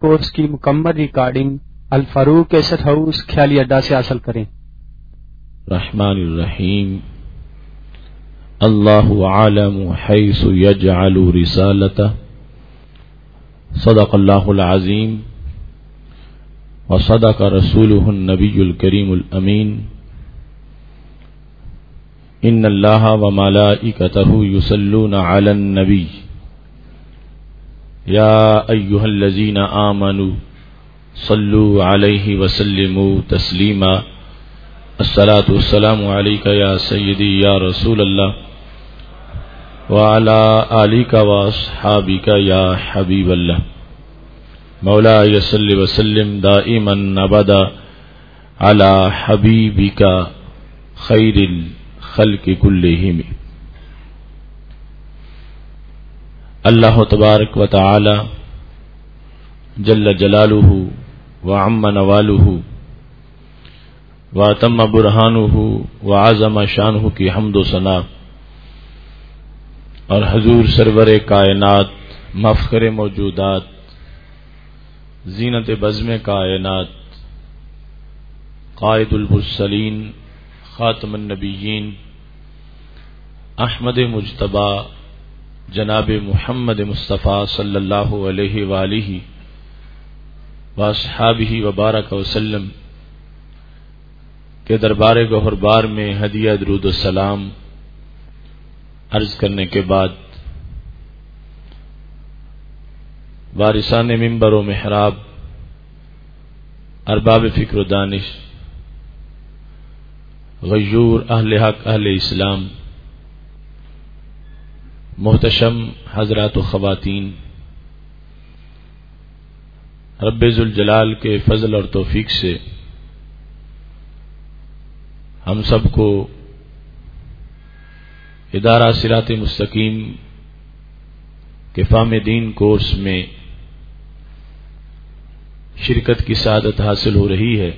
Course کی مکمل recording Al Farooq cassette house خیالی اڈا سے حاصل کریں۔ رحمن الرحیم اللہ عالم حیث یجعل رسالتہ صدق اللہ العظیم وصدق رسولہ النبی الکریم الامین ان اللہ وملائکتہ یصلون علی النبی یا ایہا الذین آمنوا صلوا علیہ وسلموا تسلیما الصلاۃ والسلام علیک یا سیدی یا رسول اللہ وعلی آلک واصحابک یا حبیب اللہ مولاي صل وسلم دائما ابدا علی حبیبک خیر الخلق کلہم۔ اللہ تبارک و تعالی جل جلالہ وعم نوالہ واتم برہانہ وعظم شانہ کی حمد و ثنا اور حضور سرور کائنات مفخر موجودات زینت بزم کائنات قائد المرسلین خاتم النبیین احمد مجتبی جناب محمد مصطفیٰ صلی اللہ علیہ وآلہ واصحابہ وبارک وسلم کے دربار گوہر بار میں ہدیہ درود السلام عرض کرنے کے بعد وارثان منبر و محراب ارباب فکر و دانش غیور اہل حق اہل اسلام محتشم حضرات و خواتین، رب ذوالجلال کے فضل اور توفیق سے ہم سب کو ادارہ صراط مستقیم کے فہم دین کورس میں شرکت کی سعادت حاصل ہو رہی ہے۔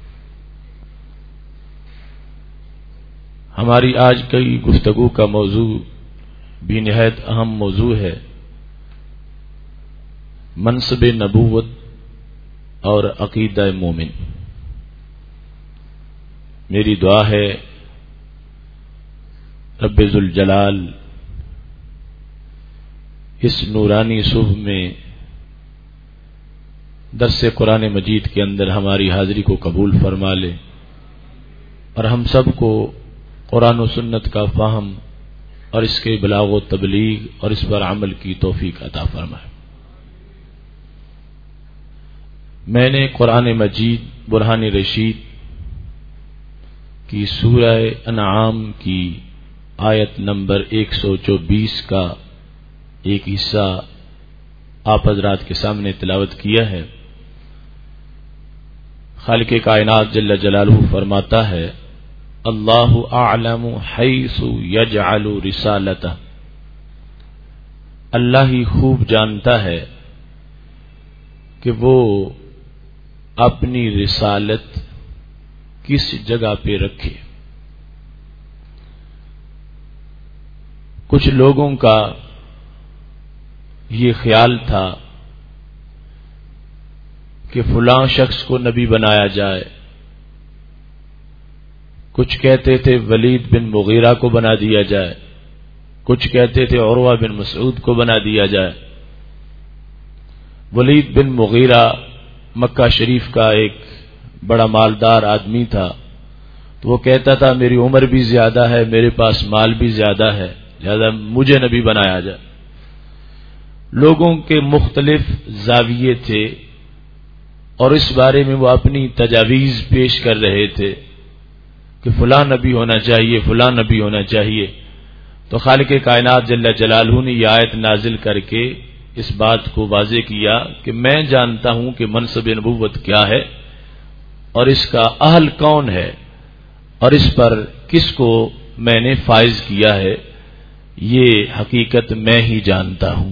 ہماری آج کی گفتگو کا موضوع بھی نہایت اہم موضوع ہے، منصب نبوت اور عقیدہ مومن۔ میری دعا ہے رب ذوالجلال اس نورانی صبح میں درس قرآن مجید کے اندر ہماری حاضری کو قبول فرما لے اور ہم سب کو قرآن و سنت کا فہم اور اس کے بلاغ و تبلیغ اور اس پر عمل کی توفیق عطا فرمائے۔ میں نے قرآن مجید برہان رشید کی سورہ انعام کی آیت نمبر 124 کا ایک حصہ آپ حضرات کے سامنے تلاوت کیا ہے۔ خالق کائنات جل جلالہ فرماتا ہے اللہ اعلم حیث یجعل رسالتہ، اللہ ہی خوب جانتا ہے کہ وہ اپنی رسالت کس جگہ پہ رکھے۔ کچھ لوگوں کا یہ خیال تھا کہ فلاں شخص کو نبی بنایا جائے، کچھ کہتے تھے ولید بن مغیرہ کو بنا دیا جائے، کچھ کہتے تھے عروہ بن مسعود کو بنا دیا جائے۔ ولید بن مغیرہ مکہ شریف کا ایک بڑا مالدار آدمی تھا، تو وہ کہتا تھا میری عمر بھی زیادہ ہے، میرے پاس مال بھی زیادہ ہے، لہذا مجھے نبی بنایا جائے۔ لوگوں کے مختلف زاویے تھے اور اس بارے میں وہ اپنی تجاویز پیش کر رہے تھے کہ فلاں نبی ہونا چاہیے، فلاں نبی ہونا چاہیے۔ تو خالق کائنات جل جلالہ نے یہ آیت نازل کر کے اس بات کو واضح کیا کہ میں جانتا ہوں کہ منصب نبوت کیا ہے اور اس کا اہل کون ہے اور اس پر کس کو میں نے فائز کیا ہے، یہ حقیقت میں ہی جانتا ہوں۔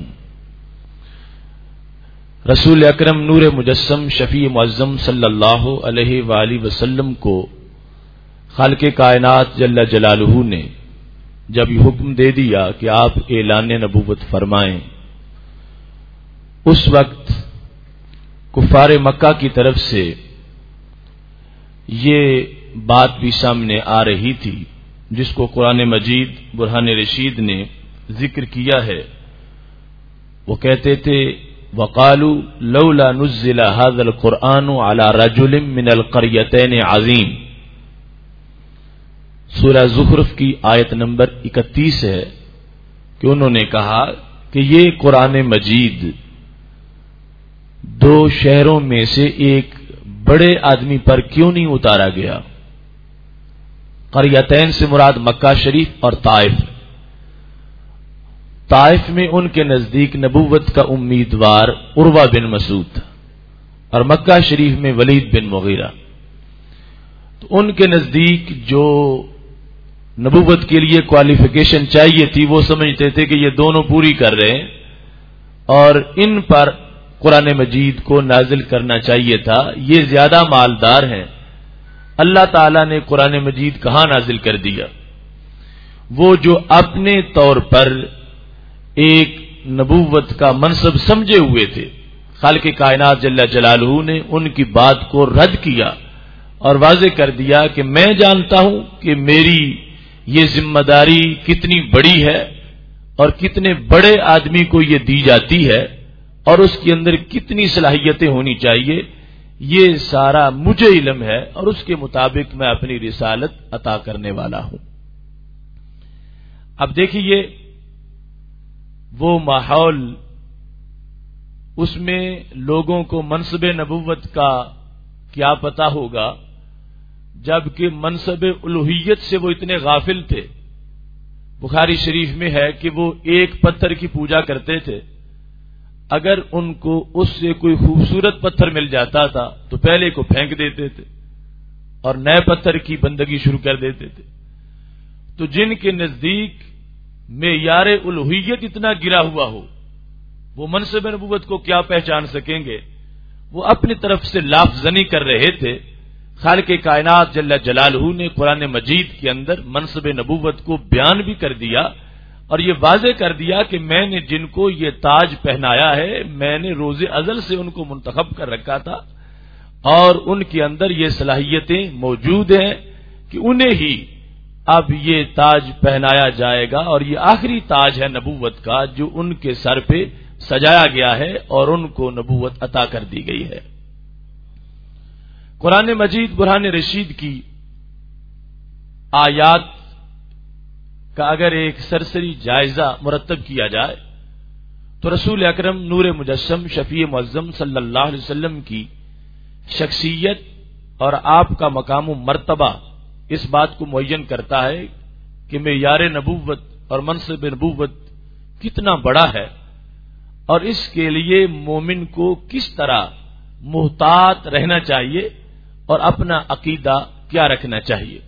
رسول اکرم نور مجسم شفیع معظم صلی اللہ علیہ وآلہ وسلم کو خالق کائنات جل جلالہ نے جب یہ حکم دے دیا کہ آپ اعلان نبوت فرمائیں، اس وقت کفار مکہ کی طرف سے یہ بات بھی سامنے آ رہی تھی جس کو قرآن مجید برہان رشید نے ذکر کیا ہے. وہ کہتے تھے وَقَالُوا لَوْلَا نُزِّلَ هَذَا الْقُرْآنُ عَلَى رَجُلٍ مِّنَ الْقَرْيَتَيْنِ عَظِيمٍ. سورہ زخرف کی آیت نمبر 31 ہے کہ انہوں نے کہا کہ یہ قرآن مجید دو شہروں میں سے ایک بڑے آدمی پر کیوں نہیں اتارا گیا. قریتین سے مراد مکہ شریف اور طائف. طائف میں ان کے نزدیک نبوت کا امیدوار عروہ بن مسعود تھا اور مکہ شریف میں ولید بن مغیرہ. تو ان کے نزدیک جو نبوت کے لیے کوالیفیکیشن چاہیے تھی وہ سمجھتے تھے کہ یہ دونوں پوری کر رہے ہیں اور ان پر قرآن مجید کو نازل کرنا چاہیے تھا. یہ زیادہ مالدار ہیں. اللہ تعالیٰ نے قرآن مجید کہاں نازل کر دیا؟ وہ جو اپنے طور پر ایک نبوت کا منصب سمجھے ہوئے تھے، خالق کائنات جل جلالہ نے ان کی بات کو رد کیا اور واضح کر دیا کہ میں جانتا ہوں کہ میری یہ ذمہ داری کتنی بڑی ہے اور کتنے بڑے آدمی کو یہ دی جاتی ہے اور اس کے اندر کتنی صلاحیتیں ہونی چاہیے. یہ سارا مجھے علم ہے اور اس کے مطابق میں اپنی رسالت عطا کرنے والا ہوں. اب دیکھیے وہ ماحول، اس میں لوگوں کو منصب نبوت کا کیا پتا ہوگا جبکہ منصب الوہیت سے وہ اتنے غافل تھے. بخاری شریف میں ہے کہ وہ ایک پتھر کی پوجا کرتے تھے. اگر ان کو اس سے کوئی خوبصورت پتھر مل جاتا تھا تو پہلے کو پھینک دیتے تھے اور نئے پتھر کی بندگی شروع کر دیتے تھے. تو جن کے نزدیک معیار الوہیت اتنا گرا ہوا ہو وہ منصب نبوت کو کیا پہچان سکیں گے؟ وہ اپنی طرف سے لافزنی کر رہے تھے. خالق کائنات جل جلالہ نے قرآن مجید کے اندر منصب نبوت کو بیان بھی کر دیا اور یہ واضح کر دیا کہ میں نے جن کو یہ تاج پہنایا ہے میں نے روز ازل سے ان کو منتخب کر رکھا تھا اور ان کے اندر یہ صلاحیتیں موجود ہیں کہ انہیں ہی اب یہ تاج پہنایا جائے گا اور یہ آخری تاج ہے نبوت کا جو ان کے سر پہ سجایا گیا ہے اور ان کو نبوت عطا کر دی گئی ہے. قرآن مجید برہان رشید کی آیات کا اگر ایک سرسری جائزہ مرتب کیا جائے تو رسول اکرم نور مجسم شفیع معظم صلی اللہ علیہ وسلم کی شخصیت اور آپ کا مقام و مرتبہ اس بات کو معین کرتا ہے کہ معیار نبوت اور منصب نبوت کتنا بڑا ہے اور اس کے لیے مومن کو کس طرح محتاط رہنا چاہیے اور اپنا عقیدہ کیا رکھنا چاہیے.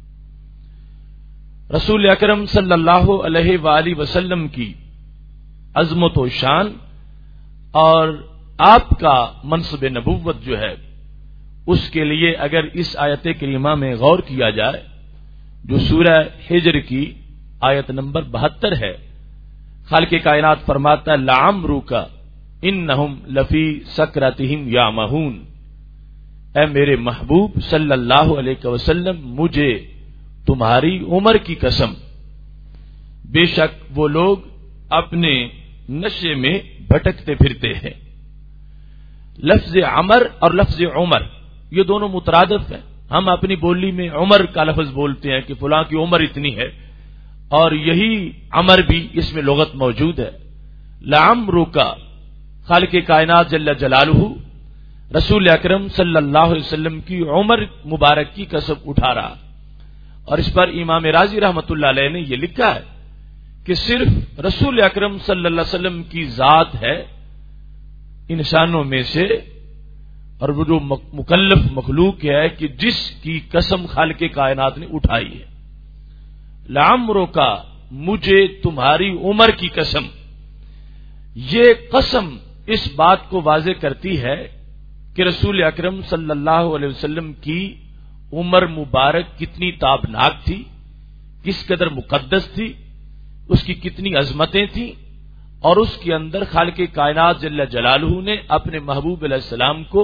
رسول اکرم صلی اللہ علیہ وآلہ وسلم کی عظمت و شان اور آپ کا منصب نبوت جو ہے اس کے لیے اگر اس آیت کریمہ میں غور کیا جائے جو سورہ ہجر کی آیت نمبر 72 ہے، خالق کائنات فرماتا ہے لعمرک انہم لفی سکرتہم یعمہون. اے میرے محبوب صلی اللہ علیہ وسلم مجھے تمہاری عمر کی قسم، بے شک وہ لوگ اپنے نشے میں بھٹکتے پھرتے ہیں. لفظ عمر اور لفظ عمر یہ دونوں مترادف ہیں. ہم اپنی بولی میں عمر کا لفظ بولتے ہیں کہ فلاں کی عمر اتنی ہے اور یہی عمر بھی اس میں لغت موجود ہے. لعمرک خالق کائنات جل جلالہ رسول اکرم صلی اللہ علیہ وسلم کی عمر مبارک کی قسم اٹھا رہا اور اس پر امام رازی رحمت اللہ علیہ نے یہ لکھا ہے کہ صرف رسول اکرم صلی اللہ علیہ وسلم کی ذات ہے انسانوں میں سے اور وہ جو مکلف مخلوق ہے کہ جس کی قسم خالق کائنات نے اٹھائی ہے. لعمرک مجھے تمہاری عمر کی قسم. یہ قسم اس بات کو واضح کرتی ہے کہ رسول اکرم صلی اللہ علیہ وسلم کی عمر مبارک کتنی تابناک تھی، کس قدر مقدس تھی، اس کی کتنی عظمتیں تھیں اور اس کے اندر خالق کائنات جل جلالہ نے اپنے محبوب علیہ السلام کو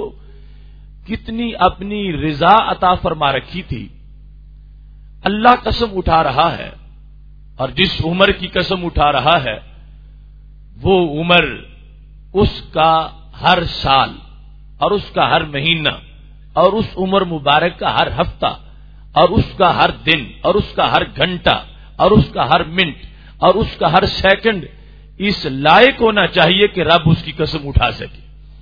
کتنی اپنی رضا عطا فرما رکھی تھی. اللہ قسم اٹھا رہا ہے، اور جس عمر کی قسم اٹھا رہا ہے وہ عمر اس کا ہر سال اور اس کا ہر مہینہ اور اس عمر مبارک کا ہر ہفتہ اور اس کا ہر دن اور اس کا ہر گھنٹہ اور اس کا ہر منٹ اور اس کا ہر سیکنڈ اس لائق ہونا چاہیے کہ رب اس کی قسم اٹھا سکے.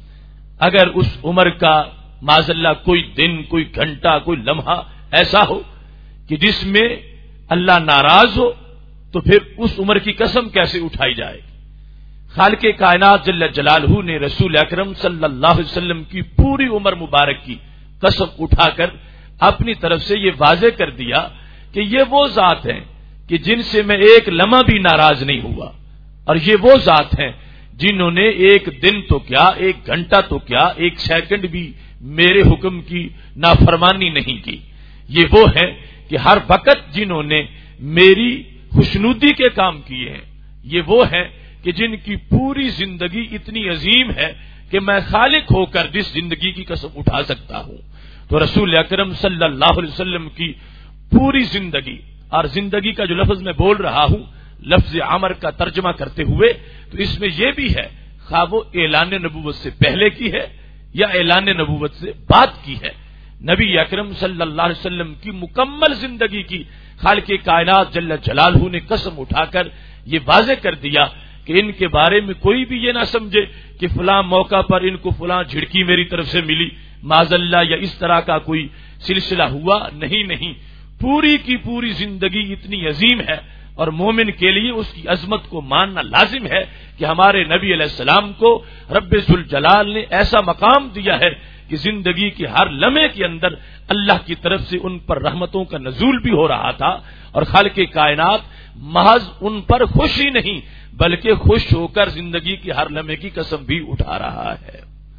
اگر اس عمر کا معاذ اللہ کوئی دن، کوئی گھنٹہ، کوئی لمحہ ایسا ہو کہ جس میں اللہ ناراض ہو تو پھر اس عمر کی قسم کیسے اٹھائی جائے. خالق کائنات جل جلالہ نے رسول اکرم صلی اللہ علیہ وسلم کی پوری عمر مبارک کی قسم اٹھا کر اپنی طرف سے یہ واضح کر دیا کہ یہ وہ ذات ہیں کہ جن سے میں ایک لمحہ بھی ناراض نہیں ہوا، اور یہ وہ ذات ہیں جنہوں نے ایک دن تو کیا، ایک گھنٹہ تو کیا، ایک سیکنڈ بھی میرے حکم کی نافرمانی نہیں کی. یہ وہ ہیں کہ ہر وقت جنہوں نے میری خوشنودی کے کام کیے ہیں. یہ وہ ہیں کہ جن کی پوری زندگی اتنی عظیم ہے کہ میں خالق ہو کر جس زندگی کی قسم اٹھا سکتا ہوں. تو رسول اکرم صلی اللہ علیہ وسلم کی پوری زندگی، اور زندگی کا جو لفظ میں بول رہا ہوں لفظ عمر کا ترجمہ کرتے ہوئے، تو اس میں یہ بھی ہے خواہ وہ اعلان نبوت سے پہلے کی ہے یا اعلان نبوت سے بعد کی ہے، نبی اکرم صلی اللہ علیہ وسلم کی مکمل زندگی کی خالق کائنات جل جلالہ نے قسم اٹھا کر یہ واضح کر دیا کہ ان کے بارے میں کوئی بھی یہ نہ سمجھے کہ فلاں موقع پر ان کو فلاں جھڑکی میری طرف سے ملی معاذ اللہ، یا اس طرح کا کوئی سلسلہ ہوا. نہیں، پوری کی پوری زندگی اتنی عظیم ہے، اور مومن کے لیے اس کی عظمت کو ماننا لازم ہے کہ ہمارے نبی علیہ السلام کو رب ذوالجلال نے ایسا مقام دیا ہے کہ زندگی کے ہر لمحے کے اندر اللہ کی طرف سے ان پر رحمتوں کا نزول بھی ہو رہا تھا، اور خالق کائنات محض ان پر خوش ہی نہیں بلکہ خوش ہو کر زندگی کے ہر لمحے کی قسم بھی اٹھا رہا ہے.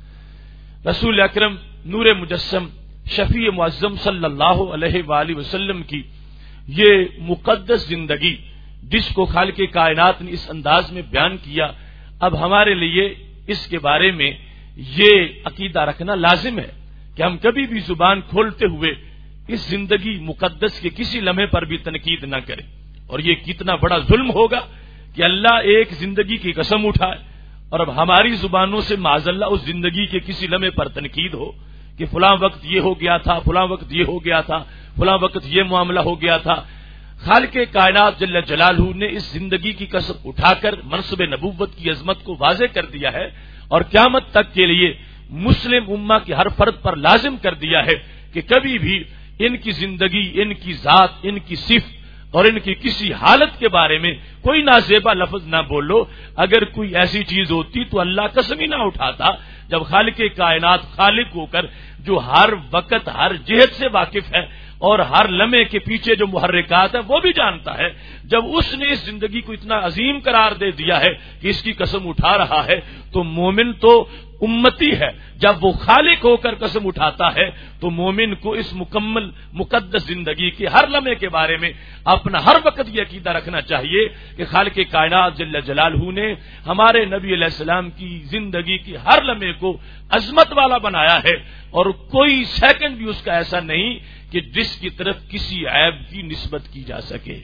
رسول اکرم نور مجسم شفیع معظم صلی اللہ علیہ وآلہ وسلم کی یہ مقدس زندگی جس کو خالق کائنات نے اس انداز میں بیان کیا، اب ہمارے لیے اس کے بارے میں یہ عقیدہ رکھنا لازم ہے کہ ہم کبھی بھی زبان کھولتے ہوئے اس زندگی مقدس کے کسی لمحے پر بھی تنقید نہ کریں. اور یہ کتنا بڑا ظلم ہوگا کہ اللہ ایک زندگی کی قسم اٹھائے اور اب ہماری زبانوں سے معاذ اللہ اس زندگی کے کسی لمحے پر تنقید ہو کہ فلاں وقت یہ ہو گیا تھا، فلاں وقت یہ ہو گیا تھا، فلاں وقت یہ معاملہ ہو گیا تھا. خالق کائنات جل جلالہ نے اس زندگی کی قسم اٹھا کر منصب نبوت کی عظمت کو واضح کر دیا ہے، اور قیامت تک کے لیے مسلم امہ کے ہر فرد پر لازم کر دیا ہے کہ کبھی بھی ان کی زندگی، ان کی ذات، ان کی صفت اور ان کی کسی حالت کے بارے میں کوئی نازیبا لفظ نہ بولو. اگر کوئی ایسی چیز ہوتی تو اللہ قسم ہی نہ اٹھاتا، جب خالق کائنات خالق ہو کر جو ہر وقت ہر جہت سے واقف ہے اور ہر لمحے کے پیچھے جو محرکات ہیں وہ بھی جانتا ہے، جب اس نے اس زندگی کو اتنا عظیم قرار دے دیا ہے کہ اس کی قسم اٹھا رہا ہے، تو مومن تو امتی ہے. جب وہ خالق ہو کر قسم اٹھاتا ہے تو مومن کو اس مکمل مقدس زندگی کے ہر لمحے کے بارے میں اپنا ہر وقت یہ عقیدہ رکھنا چاہیے کہ خالق کائنات جل جلالہ نے ہمارے نبی علیہ السلام کی زندگی کے ہر لمحے کو عظمت والا بنایا ہے، اور کوئی سیکنڈ بھی اس کا ایسا نہیں کہ جس کی طرف کسی عیب کی نسبت کی جا سکے.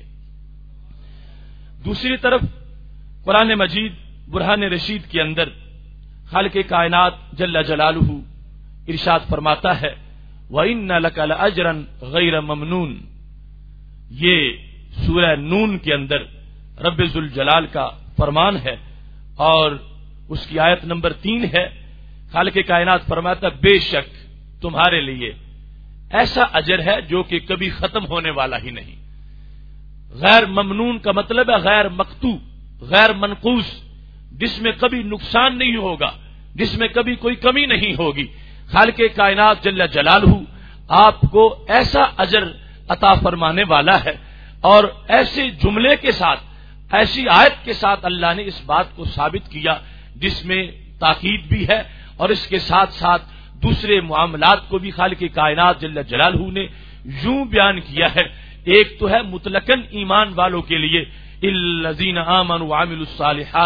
دوسری طرف قرآن مجید برہان رشید کے اندر خالق کائنات جل جلالہ ارشاد فرماتا ہے وَإِنَّ لَكَ لَأَجْرًا غَيْرَ مَمْنُونَ. یہ سورہ نون کے اندر رب ذوالجلال کا فرمان ہے، اور اس کی آیت نمبر 3 ہے. خالق کائنات فرماتا بے شک تمہارے لیے ایسا اجر ہے جو کہ کبھی ختم ہونے والا ہی نہیں. غیر ممنون کا مطلب ہے غیر مقطوع، غیر منقوص، جس میں کبھی نقصان نہیں ہوگا، جس میں کبھی کوئی کمی نہیں ہوگی. خالق کائنات جل جلالہ آپ کو ایسا اجر عطا فرمانے والا ہے، اور ایسے جملے کے ساتھ، ایسی آیت کے ساتھ اللہ نے اس بات کو ثابت کیا جس میں تاکید بھی ہے، اور اس کے ساتھ ساتھ دوسرے معاملات کو بھی خالق کائنات جل جلالہ نے یوں بیان کیا ہے. ایک تو ہے مطلقاً ایمان والوں کے لیے الذین آمنوا وعملوا الصالحات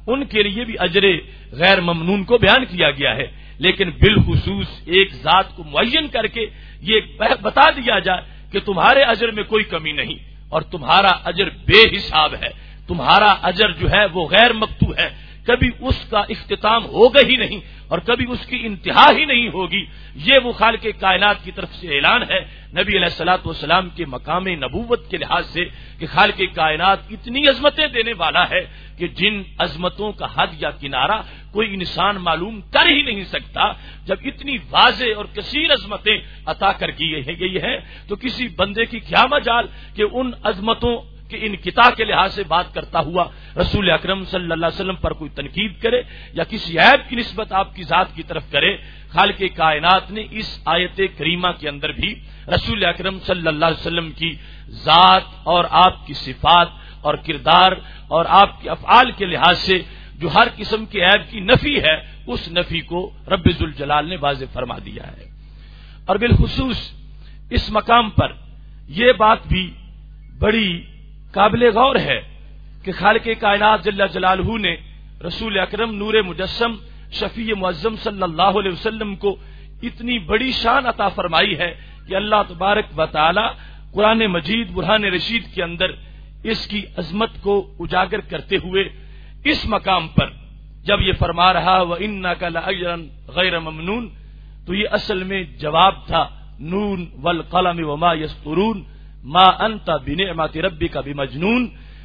ان کے لیے بھی اجر غیر ممنون کو بیان کیا گیا ہے، لیکن بالخصوص ایک ذات کو معین کر کے یہ بتا دیا جائے کہ تمہارے اجر میں کوئی کمی نہیں اور تمہارا اجر بے حساب ہے، تمہارا اجر جو ہے وہ غیر مقطوع ہے، کبھی اس کا اختتام ہوگا ہی نہیں اور کبھی اس کی انتہا ہی نہیں ہوگی. یہ وہ خالق کائنات کی طرف سے اعلان ہے نبی علیہ الصلوۃ والسلام کے مقام نبوت کے لحاظ سے کہ خالق کائنات اتنی عظمتیں دینے والا ہے کہ جن عظمتوں کا حد یا کنارہ کوئی انسان معلوم کر ہی نہیں سکتا. جب اتنی واضح اور کثیر عظمتیں عطا کر گئی ہے تو کسی بندے کی کیا مجال کہ ان عظمتوں کہ انقطاع کے لحاظ سے بات کرتا ہوا رسول اکرم صلی اللہ علیہ وسلم پر کوئی تنقید کرے یا کسی عیب کی نسبت آپ کی ذات کی طرف کرے. خالق کائنات نے اس آیت کریمہ کے اندر بھی رسول اکرم صلی اللہ علیہ وسلم کی ذات اور آپ کی صفات اور کردار اور آپ کے افعال کے لحاظ سے جو ہر قسم کے عیب کی نفی ہے اس نفی کو رب ذوالجلال نے واضح فرما دیا ہے. اور بالخصوص اس مقام پر یہ بات بھی بڑی قابل غور ہے کہ خالق کائنات جل جلالہ نے رسول اکرم نور مجسم شفیع معظم صلی اللہ علیہ وسلم کو اتنی بڑی شان عطا فرمائی ہے کہ اللہ تبارک و تعالی قرآن مجید برہان رشید کے اندر اس کی عظمت کو اجاگر کرتے ہوئے اس مقام پر جب یہ فرما رہا وَإِنَّكَ لَأَجْرًا غَيْرَ مَمْنُونَ تو یہ اصل میں جواب تھا نون والقلم وما یسطرون ما انت بنعمت ربک بمجنون.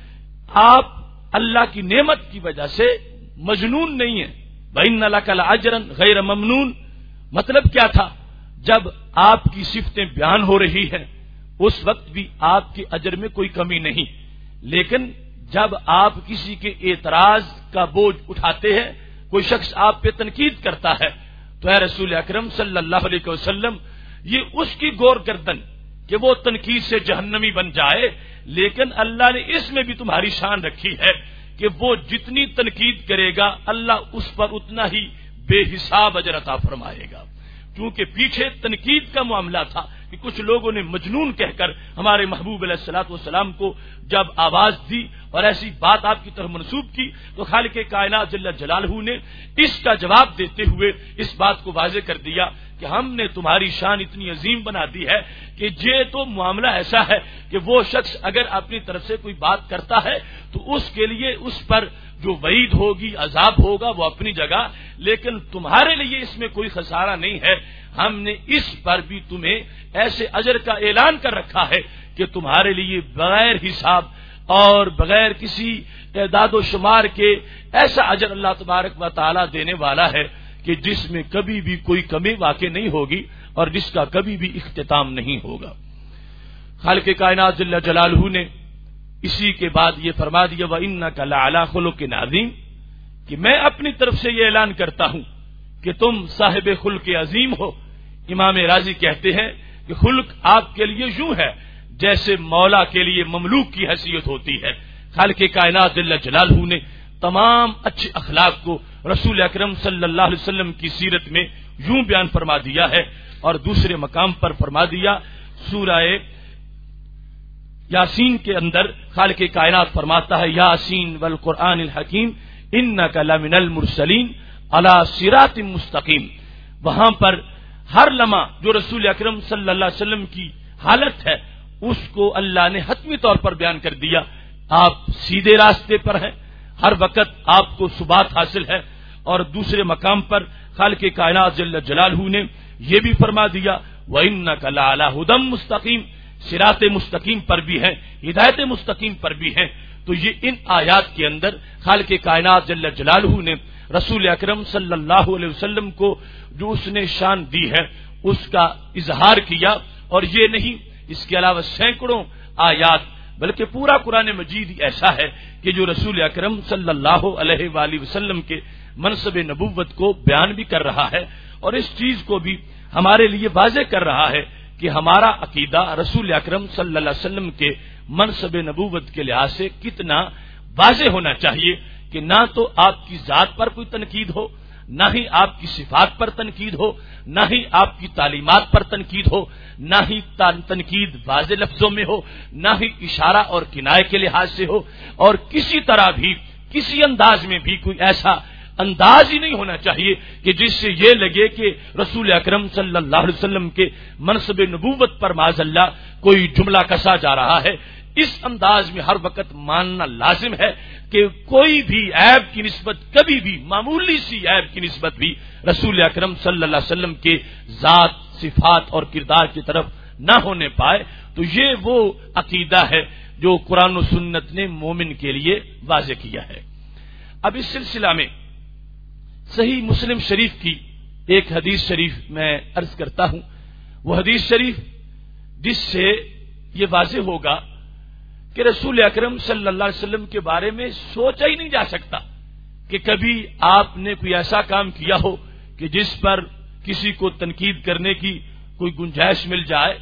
آپ اللہ کی نعمت کی وجہ سے مجنون نہیں ہیں. وَإِنَّ لَكَ لَأَجْرًا غَيْرَ مَمْنُونَ مطلب کیا تھا؟ جب آپ کی صفتیں بیان ہو رہی ہیں اس وقت بھی آپ کے اجر میں کوئی کمی نہیں، لیکن جب آپ کسی کے اعتراض کا بوجھ اٹھاتے ہیں، کوئی شخص آپ پہ تنقید کرتا ہے تو اے رسول اکرم صلی اللہ علیہ وسلم یہ اس کی گور گردن کہ وہ تنقید سے جہنمی بن جائے، لیکن اللہ نے اس میں بھی تمہاری شان رکھی ہے کہ وہ جتنی تنقید کرے گا اللہ اس پر اتنا ہی بے حساب اجر عطا فرمائے گا. کیونکہ پیچھے تنقید کا معاملہ تھا کہ کچھ لوگوں نے مجنون کہہ کر ہمارے محبوب علیہ الصلوۃ والسلام کو جب آواز دی اور ایسی بات آپ کی طرف منسوب کی تو خالق کائنات جل جلالہ نے اس کا جواب دیتے ہوئے اس بات کو واضح کر دیا کہ ہم نے تمہاری شان اتنی عظیم بنا دی ہے کہ یہ تو معاملہ ایسا ہے کہ وہ شخص اگر اپنی طرف سے کوئی بات کرتا ہے تو اس کے لیے اس پر جو وعید ہوگی عذاب ہوگا وہ اپنی جگہ، لیکن تمہارے لیے اس میں کوئی خسارہ نہیں ہے. ہم نے اس پر بھی تمہیں ایسے اجر کا اعلان کر رکھا ہے کہ تمہارے لیے بغیر حساب اور بغیر کسی اعداد و شمار کے ایسا اجر اللہ تبارک و تعالی دینے والا ہے کہ جس میں کبھی بھی کوئی کمی واقع نہیں ہوگی اور جس کا کبھی بھی اختتام نہیں ہوگا. خالق کائنات جل جلالہ نے اسی کے بعد یہ فرما دیا وَإِنَّكَ لَعَلَىٰ خُلُقٍ عَظِيمٍ کہ میں اپنی طرف سے یہ اعلان کرتا ہوں کہ تم صاحب خلق عظیم ہو. امام راضی کہتے ہیں کہ خلق آپ کے لیے یوں ہے جیسے مولا کے لیے مملوک کی حیثیت ہوتی ہے. خالق کائنات جل جلالہ نے تمام اچھے اخلاق کو رسول اکرم صلی اللہ علیہ وسلم کی سیرت میں یوں بیان فرما دیا ہے اور دوسرے مقام پر فرما دیا سورہ یاسین کے اندر خالق کائنات فرماتا ہے یاسین والقرآن الحکیم انک لمن المرسلین علی صراط مستقیم. وہاں پر ہر لمحہ جو رسول اکرم صلی اللہ علیہ وسلم کی حالت ہے اس کو اللہ نے حتمی طور پر بیان کر دیا. آپ سیدھے راستے پر ہیں، ہر وقت آپ کو ثبات حاصل ہے. اور دوسرے مقام پر خالق کائنات جل جلالہ نے یہ بھی فرما دیا وَإِنَّكَ لَعَلَىٰ هُدًى مُسْتَقِيمٍ صراط مستقیم پر بھی ہیں، ہدایت مستقیم پر بھی ہیں. تو یہ ان آیات کے اندر خالق کائنات جل جلالہ نے رسول اکرم صلی اللہ علیہ وسلم کو جو اس نے شان دی ہے اس کا اظہار کیا. اور یہ نہیں، اس کے علاوہ سینکڑوں آیات بلکہ پورا قرآن مجید ایسا ہے کہ جو رسول اکرم صلی اللہ علیہ وآلہ وسلم کے منصب نبوت کو بیان بھی کر رہا ہے اور اس چیز کو بھی ہمارے لیے واضح کر رہا ہے کہ ہمارا عقیدہ رسول اکرم صلی اللہ علیہ وسلم کے منصب نبوت کے لحاظ سے کتنا واضح ہونا چاہیے کہ نہ تو آپ کی ذات پر کوئی تنقید ہو، نہ ہی آپ کی صفات پر تنقید ہو، نہ ہی آپ کی تعلیمات پر تنقید ہو، نہ ہی تنقید واضح لفظوں میں ہو، نہ ہی اشارہ اور کنایہ کے لحاظ سے ہو، اور کسی طرح بھی کسی انداز میں بھی کوئی ایسا انداز ہی نہیں ہونا چاہیے کہ جس سے یہ لگے کہ رسول اکرم صلی اللہ علیہ وسلم کے منصب نبوت پر معاذ اللہ کوئی جملہ کسا جا رہا ہے. اس انداز میں ہر وقت ماننا لازم ہے کہ کوئی بھی عیب کی نسبت، کبھی بھی معمولی سی عیب کی نسبت بھی رسول اکرم صلی اللہ علیہ وسلم کے ذات، صفات اور کردار کی طرف نہ ہونے پائے. تو یہ وہ عقیدہ ہے جو قرآن و سنت نے مومن کے لیے واضح کیا ہے. اب اس سلسلہ میں صحیح مسلم شریف کی ایک حدیث شریف میں عرض کرتا ہوں. وہ حدیث شریف جس سے یہ واضح ہوگا کہ رسول اکرم صلی اللہ علیہ وسلم کے بارے میں سوچا ہی نہیں جا سکتا کہ کبھی آپ نے کوئی ایسا کام کیا ہو کہ جس پر کسی کو تنقید کرنے کی کوئی گنجائش مل جائے.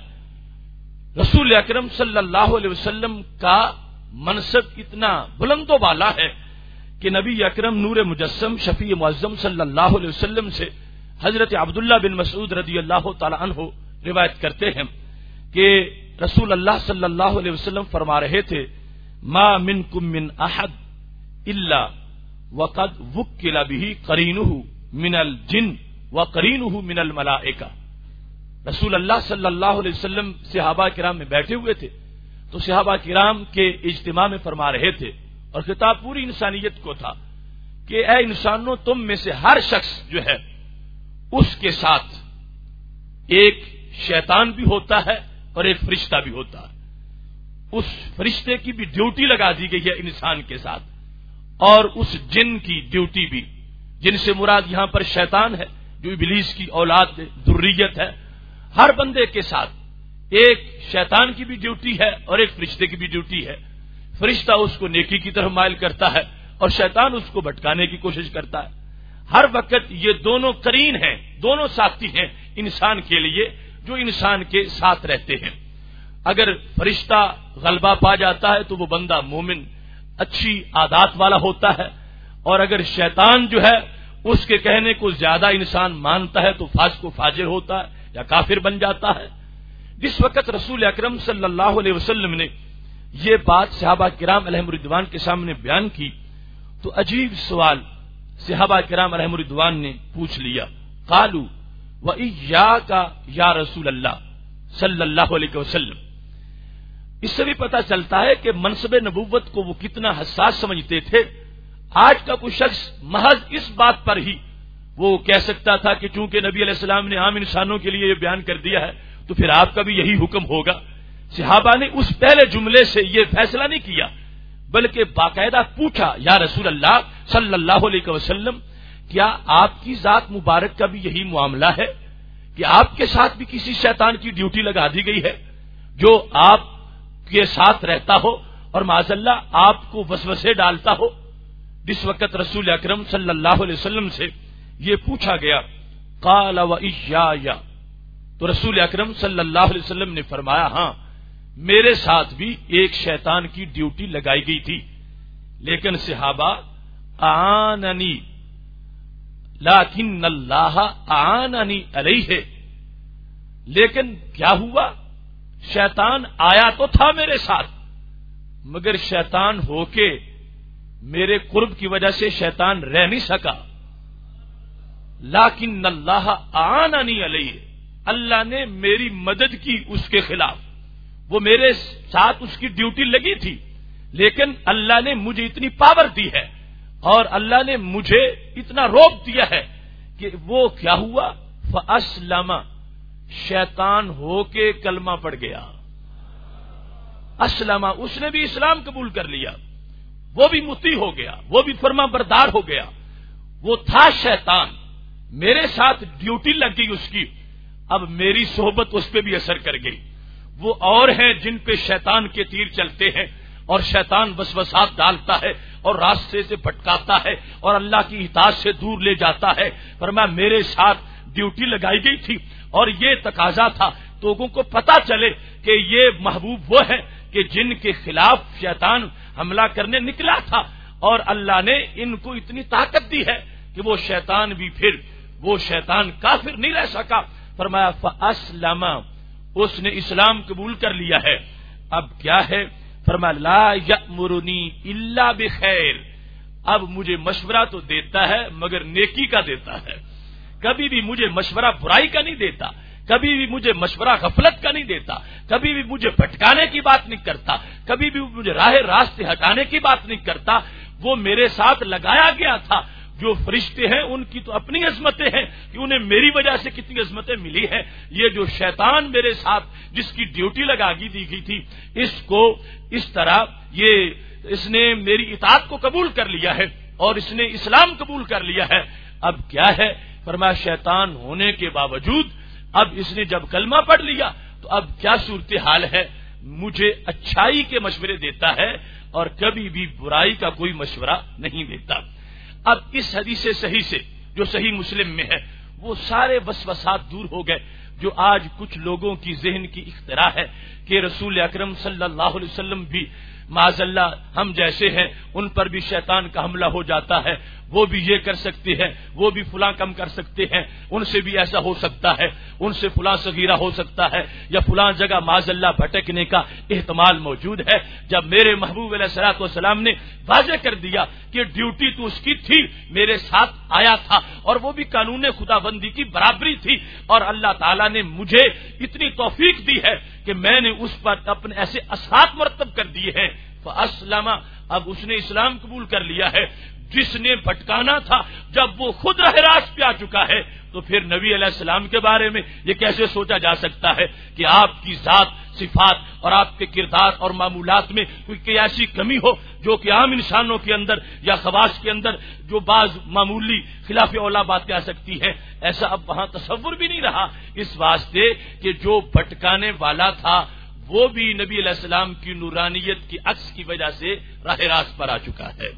رسول اکرم صلی اللہ علیہ وسلم کا منصب اتنا بلند و بالا ہے کہ نبی اکرم نور مجسم شفیع معظم صلی اللہ علیہ وسلم سے حضرت عبداللہ بن مسعود رضی اللہ تعالی عنہ روایت کرتے ہیں کہ رسول اللہ صلی اللہ علیہ وسلم فرما رہے تھے ما منکم من احد الا وقد وکل به قرینہ من الجن وقرینہ من الملائکہ. رسول اللہ صلی اللہ علیہ وسلم صحابہ کرام میں بیٹھے ہوئے تھے تو صحابہ کرام کے اجتماع میں فرما رہے تھے اور خطاب پوری انسانیت کو تھا کہ اے انسانوں، تم میں سے ہر شخص جو ہے اس کے ساتھ ایک شیطان بھی ہوتا ہے اور ایک فرشتہ بھی ہوتا ہے. اس فرشتے کی بھی ڈیوٹی لگا دی گئی ہے انسان کے ساتھ، اور اس جن کی ڈیوٹی بھی، جن سے مراد یہاں پر شیطان ہے جو ابلیس کی اولاد ذریت ہے. ہر بندے کے ساتھ ایک شیطان کی بھی ڈیوٹی ہے اور ایک فرشتے کی بھی ڈیوٹی ہے. فرشتہ اس کو نیکی کی طرف مائل کرتا ہے اور شیطان اس کو بھٹکانے کی کوشش کرتا ہے. ہر وقت یہ دونوں قرین ہیں، دونوں ساتھی ہیں انسان کے لیے جو انسان کے ساتھ رہتے ہیں. اگر فرشتہ غلبہ پا جاتا ہے تو وہ بندہ مومن اچھی عادات والا ہوتا ہے، اور اگر شیطان جو ہے اس کے کہنے کو زیادہ انسان مانتا ہے تو فاسق و فاجر ہوتا ہے یا کافر بن جاتا ہے. جس وقت رسول اکرم صلی اللہ علیہ وسلم نے یہ بات صحابہ کرام علیہم رضوان کے سامنے بیان کی تو عجیب سوال صحابہ کرام علیہم رضوان نے پوچھ لیا. قالوا وَإِيَّاكَ یا رسول اللہ صلی اللہ علیہ وسلم. اس سے بھی پتہ چلتا ہے کہ منصب نبوت کو وہ کتنا حساس سمجھتے تھے. آج کا کوئی شخص محض اس بات پر ہی وہ کہہ سکتا تھا کہ چونکہ نبی علیہ السلام نے عام انسانوں کے لیے یہ بیان کر دیا ہے تو پھر آپ کا بھی یہی حکم ہوگا. صحابہ نے اس پہلے جملے سے یہ فیصلہ نہیں کیا بلکہ باقاعدہ پوچھا یا رسول اللہ صلی اللہ علیہ وسلم کیا آپ کی ذات مبارک کا بھی یہی معاملہ ہے کہ آپ کے ساتھ بھی کسی شیطان کی ڈیوٹی لگا دی گئی ہے جو آپ کے ساتھ رہتا ہو اور معاذ اللہ آپ کو وسوسے ڈالتا ہو. جس وقت رسول اکرم صلی اللہ علیہ وسلم سے یہ پوچھا گیا قال وَإِيَّايَ تو رسول اکرم صلی اللہ علیہ وسلم نے فرمایا ہاں میرے ساتھ بھی ایک شیطان کی ڈیوٹی لگائی گئی تھی لیکن صحابہ اعاننی لیکن اللہ اعاننی علیہ. لیکن کیا ہوا، شیطان آیا تو تھا میرے ساتھ مگر شیطان ہو کے میرے قرب کی وجہ سے شیطان رہ نہیں سکا. لیکن اللہ اعاننی علیہ، اللہ نے میری مدد کی اس کے خلاف. وہ میرے ساتھ اس کی ڈیوٹی لگی تھی لیکن اللہ نے مجھے اتنی پاور دی ہے اور اللہ نے مجھے اتنا روک دیا ہے کہ وہ کیا ہوا فاسلم، شیطان ہو کے کلمہ پڑھ گیا. اسلم، اس نے بھی اسلام قبول کر لیا، وہ بھی مطیع ہو گیا، وہ بھی فرما بردار ہو گیا. وہ تھا شیطان، میرے ساتھ ڈیوٹی لگ گئی اس کی، اب میری صحبت اس پہ بھی اثر کر گئی. وہ اور ہیں جن پہ شیطان کے تیر چلتے ہیں اور شیطان وسوسات ڈالتا ہے اور راستے سے بھٹکاتا ہے اور اللہ کی اطاعت سے دور لے جاتا ہے. فرمایا میرے ساتھ ڈیوٹی لگائی گئی تھی اور یہ تقاضا تھا لوگوں کو پتا چلے کہ یہ محبوب وہ ہے کہ جن کے خلاف شیطان حملہ کرنے نکلا تھا اور اللہ نے ان کو اتنی طاقت دی ہے کہ وہ شیطان بھی پھر وہ شیطان کافر نہیں رہ سکا. فرمایا فاسلم، اس نے اسلام قبول کر لیا ہے. اب کیا ہے، فرمایا لا یأمرنی الا بخیر، اب مجھے مشورہ تو دیتا ہے مگر نیکی کا دیتا ہے، کبھی بھی مجھے مشورہ برائی کا نہیں دیتا، کبھی بھی مجھے مشورہ غفلت کا نہیں دیتا، کبھی بھی مجھے بھٹکانے کی بات نہیں کرتا، کبھی بھی مجھے راہ راست سے ہٹانے کی بات نہیں کرتا۔ وہ میرے ساتھ لگایا گیا تھا۔ جو فرشتے ہیں ان کی تو اپنی عظمتیں ہیں کہ انہیں میری وجہ سے کتنی عظمتیں ملی ہیں، یہ جو شیطان میرے ساتھ جس کی ڈیوٹی لگا دی گئی تھی، اس کو اس طرح اس نے میری اطاعت کو قبول کر لیا ہے اور اس نے اسلام قبول کر لیا ہے۔ اب کیا ہے؟ فرمایا شیطان ہونے کے باوجود اب اس نے جب کلمہ پڑھ لیا تو اب کیا صورتحال ہے؟ مجھے اچھائی کے مشورے دیتا ہے اور کبھی بھی برائی کا کوئی مشورہ نہیں دیتا۔ اب اس حدیث صحیح سے جو صحیح مسلم میں ہے وہ سارے وسوسات دور ہو گئے جو آج کچھ لوگوں کی ذہن کی اختراع ہے کہ رسول اکرم صلی اللہ علیہ وسلم بھی معاذ اللہ ہم جیسے ہیں، ان پر بھی شیطان کا حملہ ہو جاتا ہے، وہ بھی یہ کر سکتے ہیں، وہ بھی فلاں کم کر سکتے ہیں، ان سے بھی ایسا ہو سکتا ہے، ان سے فلاں صغیرہ ہو سکتا ہے، یا فلاں جگہ معاذ اللہ بھٹکنے کا احتمال موجود ہے۔ جب میرے محبوب علیہ الصلوۃ والسلام نے واضح کر دیا کہ ڈیوٹی تو اس کی تھی، میرے ساتھ آیا تھا اور وہ بھی قانون خدا بندی کی برابری تھی، اور اللہ تعالیٰ نے مجھے اتنی توفیق دی ہے کہ میں نے اس پر اپنے ایسے اثرات مرتب کر دیے ہیں، فاسلم، اب اس نے اسلام قبول کر لیا ہے۔ جس نے بھٹکانا تھا جب وہ خود راہ راست پہ آ چکا ہے تو پھر نبی علیہ السلام کے بارے میں یہ کیسے سوچا جا سکتا ہے کہ آپ کی ذات، صفات اور آپ کے کردار اور معمولات میں کوئی ایسی کمی ہو جو کہ عام انسانوں کے اندر یا خواص کے اندر جو بعض معمولی خلاف اولا باتیں آ سکتی ہیں، ایسا اب وہاں تصور بھی نہیں رہا، اس واسطے کہ جو بھٹکانے والا تھا وہ بھی نبی علیہ السلام کی نورانیت کی عکس کی وجہ سے راہ راست پر آ چکا ہے۔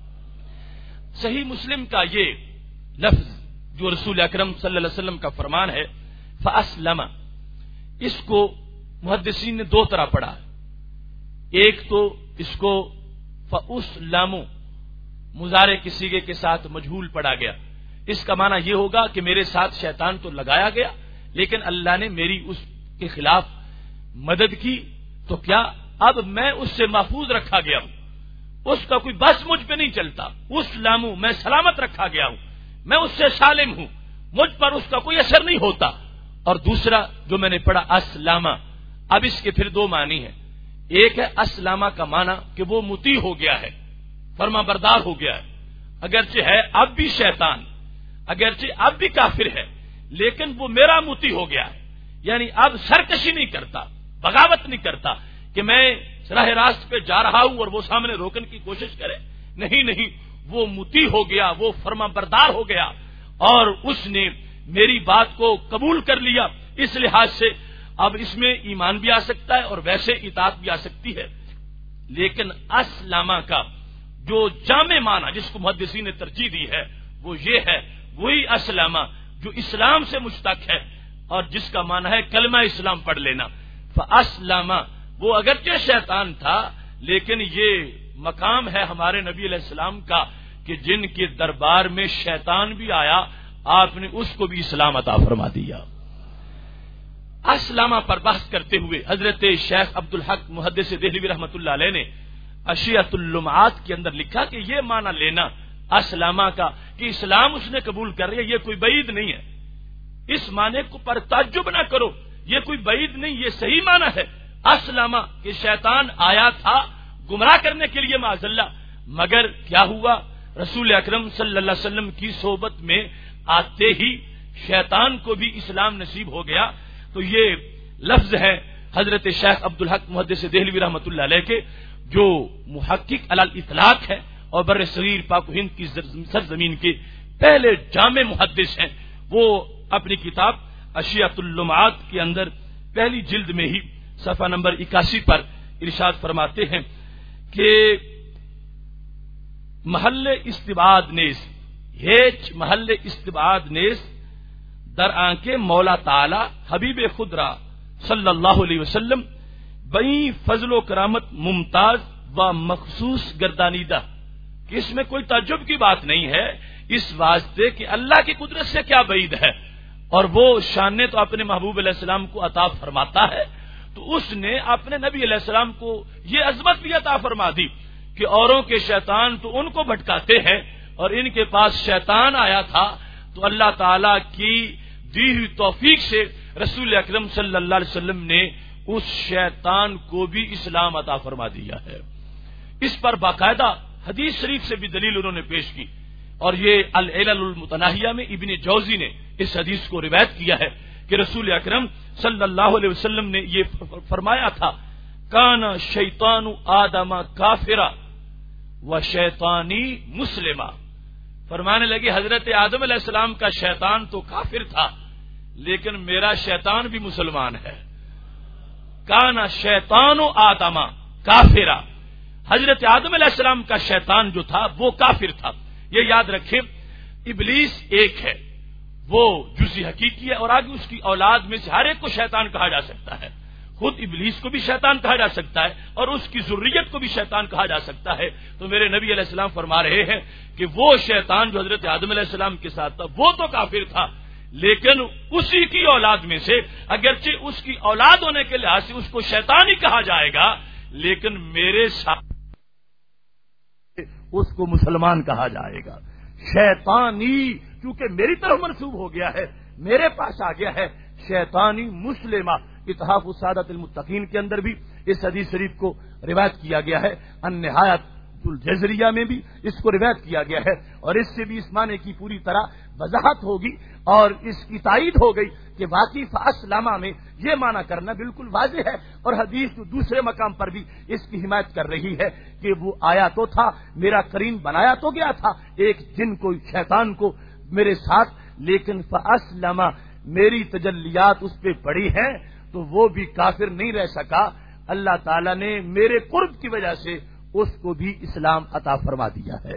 صحیح مسلم کا یہ لفظ جو رسول اکرم صلی اللہ علیہ وسلم کا فرمان ہے فاسلم، اس کو محدثین نے دو طرح پڑھا، ایک تو اس کو فاسلم مضارع کے صیغے کے ساتھ مجہول پڑھا گیا، اس کا معنی یہ ہوگا کہ میرے ساتھ شیطان تو لگایا گیا لیکن اللہ نے میری اس کے خلاف مدد کی، تو کیا اب میں اس سے محفوظ رکھا گیا ہوں، اس کا کوئی بس مجھ پہ نہیں چلتا، اس لامو میں سلامت رکھا گیا ہوں، میں اس سے سالم ہوں، مجھ پر اس کا کوئی اثر نہیں ہوتا۔ اور دوسرا جو میں نے پڑھا اسلامہ، اب اس کے پھر دو معنی ہیں، ایک ہے اسلامہ کا معنی کہ وہ مطیع ہو گیا ہے، فرما بردار ہو گیا ہے، اگرچہ ہے اب بھی شیطان، اگرچہ اب بھی کافر ہے لیکن وہ میرا مطیع ہو گیا ہے، یعنی اب سرکشی نہیں کرتا، بغاوت نہیں کرتا کہ میں راہ راست پہ جا رہا ہوں اور وہ سامنے روکنے کی کوشش کرے، نہیں، وہ مطیع ہو گیا، وہ فرما بردار ہو گیا اور اس نے میری بات کو قبول کر لیا۔ اس لحاظ سے اب اس میں ایمان بھی آ سکتا ہے اور ویسے اطاعت بھی آ سکتی ہے، لیکن اسلامہ کا جو جامع معنی جس کو محدثین نے ترجیح دی ہے وہ یہ ہے، وہی اسلامہ جو اسلام سے مشتق ہے اور جس کا معنی ہے کلمہ اسلام پڑھ لینا۔ فاسلم، وہ اگرچہ شیطان تھا لیکن یہ مقام ہے ہمارے نبی علیہ السلام کا کہ جن کے دربار میں شیطان بھی آیا آپ نے اس کو بھی اسلام عطا فرما دیا۔ اسلامہ پر بحث کرتے ہوئے حضرت شیخ عبدالحق محدث دہلوی رحمۃ اللہ علیہ نے اشیۃ اللمعات کے اندر لکھا کہ یہ معنی لینا اسلامہ کا کہ اسلام اس نے قبول کر لیا، یہ کوئی بعید نہیں ہے، اس معنی کو پر تعجب نہ کرو، یہ کوئی بعید نہیں، یہ صحیح معنی ہے۔ اسلامہ کہ شیطان آیا تھا گمراہ کرنے کے لیے معاذ اللہ، مگر کیا ہوا، رسول اکرم صلی اللہ علیہ وسلم کی صحبت میں آتے ہی شیطان کو بھی اسلام نصیب ہو گیا۔ تو یہ لفظ ہے حضرت شیخ عبدالحق محدث دہلوی رحمۃ اللہ علیہ کے جو محقق علی الاطلاق ہے اور بر صغیر پاک و ہند کی سرزمین کے پہلے جامع محدث ہیں۔ وہ اپنی کتاب اشیۃ اللمعات کے اندر پہلی جلد میں ہی صفحہ نمبر 81 پر ارشاد فرماتے ہیں کہ محل استبعاد نیز ہیچ محل استبعاد نیز در آنکه مولا تعالی حبیب خود را صلی اللہ علیہ وسلم بئی فضل و کرامت ممتاز و مخصوص گردانیدہ، کہ اس میں کوئی تعجب کی بات نہیں ہے، اس واسطے کہ اللہ کی قدرت سے کیا بعید ہے، اور وہ شان نے تو اپنے محبوب علیہ السلام کو عطا فرماتا ہے، تو اس نے اپنے نبی علیہ السلام کو یہ عظمت بھی عطا فرما دی کہ اوروں کے شیطان تو ان کو بھٹکاتے ہیں اور ان کے پاس شیطان آیا تھا تو اللہ تعالی کی دی ہوئی توفیق سے رسول اکرم صلی اللہ علیہ وسلم نے اس شیطان کو بھی اسلام عطا فرما دیا ہے. اس پر باقاعدہ حدیث شریف سے بھی دلیل انہوں نے پیش کی اور یہ العلل المتناہیہ میں ابن جوزی نے اس حدیث کو روایت کیا ہے کہ رسول اکرم صلی اللہ علیہ وسلم نے یہ فرمایا تھا کان شیطان آدم کافرا و شیطانی مسلمہ. فرمانے لگے حضرت آدم علیہ السلام کا شیطان تو کافر تھا لیکن میرا شیطان بھی مسلمان ہے. کانا شیطان آدم کافرا, حضرت آدم علیہ السلام کا شیطان جو تھا وہ کافر تھا. یہ یاد رکھیں ابلیس ایک ہے, وہ جزئی حقیقی ہے اور آگے اس کی اولاد میں سے ہر ایک کو شیطان کہا جا سکتا ہے. خود ابلیس کو بھی شیطان کہا جا سکتا ہے اور اس کی ذریت کو بھی شیطان کہا جا سکتا ہے. تو میرے نبی علیہ السلام فرما رہے ہیں کہ وہ شیطان جو حضرت آدم علیہ السلام کے ساتھ تھا وہ تو کافر تھا لیکن اسی کی اولاد میں سے اگرچہ اس کی اولاد ہونے کے لحاظ سے اس کو شیطان ہی کہا جائے گا لیکن میرے ساتھ اس کو مسلمان کہا جائے گا. شیطانی کیونکہ میری طرف منسوب ہو گیا ہے, میرے پاس آ گیا ہے. شیطانی مسلمہ اتحاف السادۃ المتقین کے اندر بھی اس حدیث شریف کو روایت کیا گیا ہے. النہایت الجزریہ میں بھی اس کو روایت کیا گیا ہے اور اس سے بھی اس معنی کی پوری طرح وضاحت ہوگی اور اس کی تائید ہو گئی کہ واقعی فاسلامہ میں یہ معنی کرنا بالکل واضح ہے. اور حدیث جو دوسرے مقام پر بھی اس کی حمایت کر رہی ہے کہ وہ آیا تو تھا, میرا کریم بنایا تو گیا تھا ایک جن کو شیطان کو میرے ساتھ, لیکن فاسلمہ میری تجلیات اس پہ پڑی ہیں تو وہ بھی کافر نہیں رہ سکا. اللہ تعالیٰ نے میرے قرب کی وجہ سے اس کو بھی اسلام عطا فرما دیا ہے.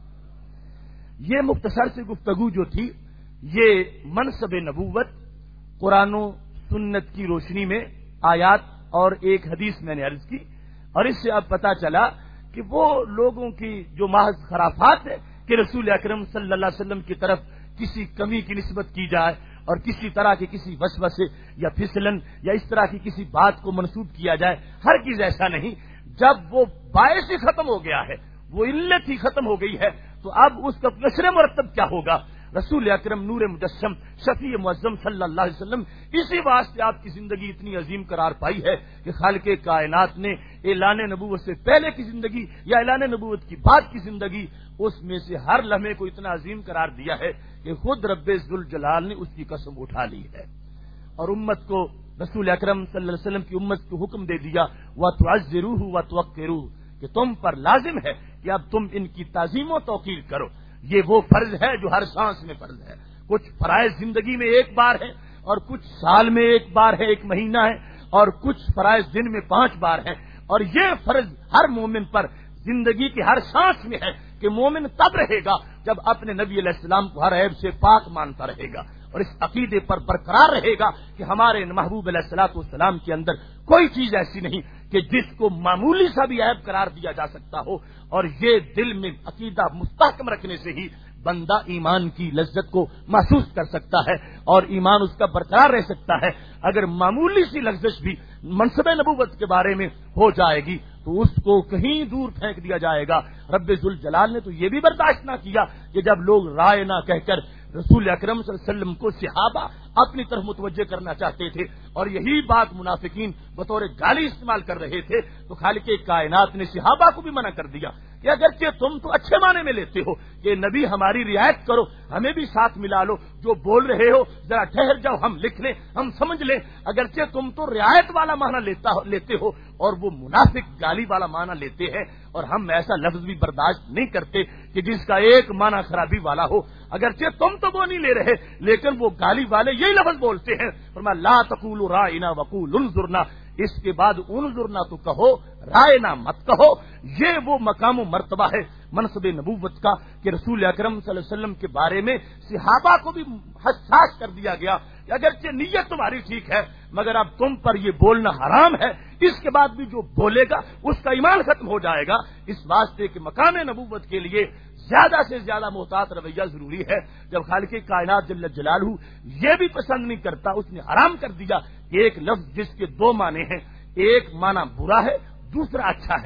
یہ مختصر سے گفتگو جو تھی یہ منصب نبوت, قرآن و سنت کی روشنی میں آیات اور ایک حدیث میں نے عرض کی اور اس سے اب پتا چلا کہ وہ لوگوں کی جو محض خرافات ہے کہ رسول اکرم صلی اللہ علیہ وسلم کی طرف کسی کمی کی نسبت کی جائے اور کسی طرح کے کسی وسوسے یا پھسلن یا اس طرح کی کسی بات کو منسوب کیا جائے, ہر چیز ایسا نہیں. جب وہ باعث ہی ختم ہو گیا ہے, وہ علت ہی ختم ہو گئی ہے تو اب اس کا نشر مرتب کیا ہوگا. رسول اکرم نور مجسم شفیع معظم صلی اللہ علیہ وسلم اسی واسطے آپ کی زندگی اتنی عظیم قرار پائی ہے کہ خالق کائنات نے اعلان نبوت سے پہلے کی زندگی یا اعلان نبوت کی بعد کی زندگی اس میں سے ہر لمحے کو اتنا عظیم قرار دیا ہے کہ خود رب ذوالجلال نے اس کی قسم اٹھا لی ہے اور امت کو رسول اکرم صلی اللہ علیہ وسلم کی امت کو حکم دے دیا وَتُعَزِّرُوهُ وَتُوَقِّرُوهُ کہ تم پر لازم ہے کہ اب تم ان کی تعظیم و توقیر کرو. یہ وہ فرض ہے جو ہر سانس میں فرض ہے. کچھ فرائض زندگی میں ایک بار ہے اور کچھ سال میں ایک بار ہے, ایک مہینہ ہے, اور کچھ فرائض دن میں 5 بار ہیں. اور یہ فرض ہر مومن پر زندگی کی ہر سانس میں ہے کہ مومن تب رہے گا جب اپنے نبی علیہ السلام کو ہر عیب سے پاک مانتا رہے گا اور اس عقیدے پر برقرار رہے گا کہ ہمارے محبوب علیہ الصلوۃ والسلام کے اندر کوئی چیز ایسی نہیں کہ جس کو معمولی سا بھی عیب قرار دیا جا سکتا ہو. اور یہ دل میں عقیدہ مستحکم رکھنے سے ہی بندہ ایمان کی لذت کو محسوس کر سکتا ہے اور ایمان اس کا برقرار رہ سکتا ہے. اگر معمولی سی لغزش بھی منصب نبوت کے بارے میں ہو جائے گی تو اس کو کہیں دور پھینک دیا جائے گا. رب ذوالجلال نے تو یہ بھی برداشت نہ کیا کہ جب لوگ رائے نہ کہہ کر رسول اکرم صلی اللہ علیہ وسلم کو صحابہ اپنی طرف متوجہ کرنا چاہتے تھے اور یہی بات منافقین بطور گالی استعمال کر رہے تھے تو خالق کائنات نے صحابہ کو بھی منع کر دیا کہ اگرچہ تم تو اچھے معنی میں لیتے ہو کہ نبی ہماری رعایت کرو, ہمیں بھی ساتھ ملا لو, جو بول رہے ہو ذرا ٹھہر جاؤ, ہم لکھ لیں, ہم سمجھ لیں. اگرچہ تم تو رعایت والا معنی لیتے ہو اور وہ منافق گالی والا معنی لیتے ہیں اور ہم ایسا لفظ بھی برداشت نہیں کرتے کہ جس کا ایک معنی خرابی والا ہو. اگرچہ تم تو وہ نہیں لے رہے لیکن وہ گالی والے یہی لفظ بولتے ہیں. فرمایا لا تقولوا راعنا وقولوا انظرنا, اس کے بعد انظرنا تو کہو, رائنا مت کہو. یہ وہ مقام و مرتبہ ہے منصب نبوت کا کہ رسول اکرم صلی اللہ علیہ وسلم کے بارے میں صحابہ کو بھی حساس کر دیا گیا کہ اگرچہ نیت تمہاری ٹھیک ہے مگر اب تم پر یہ بولنا حرام ہے. اس کے بعد بھی جو بولے گا اس کا ایمان ختم ہو جائے گا. اس واسطے کہ مقام نبوت کے لیے زیادہ سے زیادہ محتاط رویہ ضروری ہے. جب خالق کائنات جل جلالہ یہ بھی پسند نہیں کرتا, اس نے حرام کر دیا ایک لفظ جس کے 2 معنی ہیں, ایک معنی برا ہے دوسرا اچھا ہے,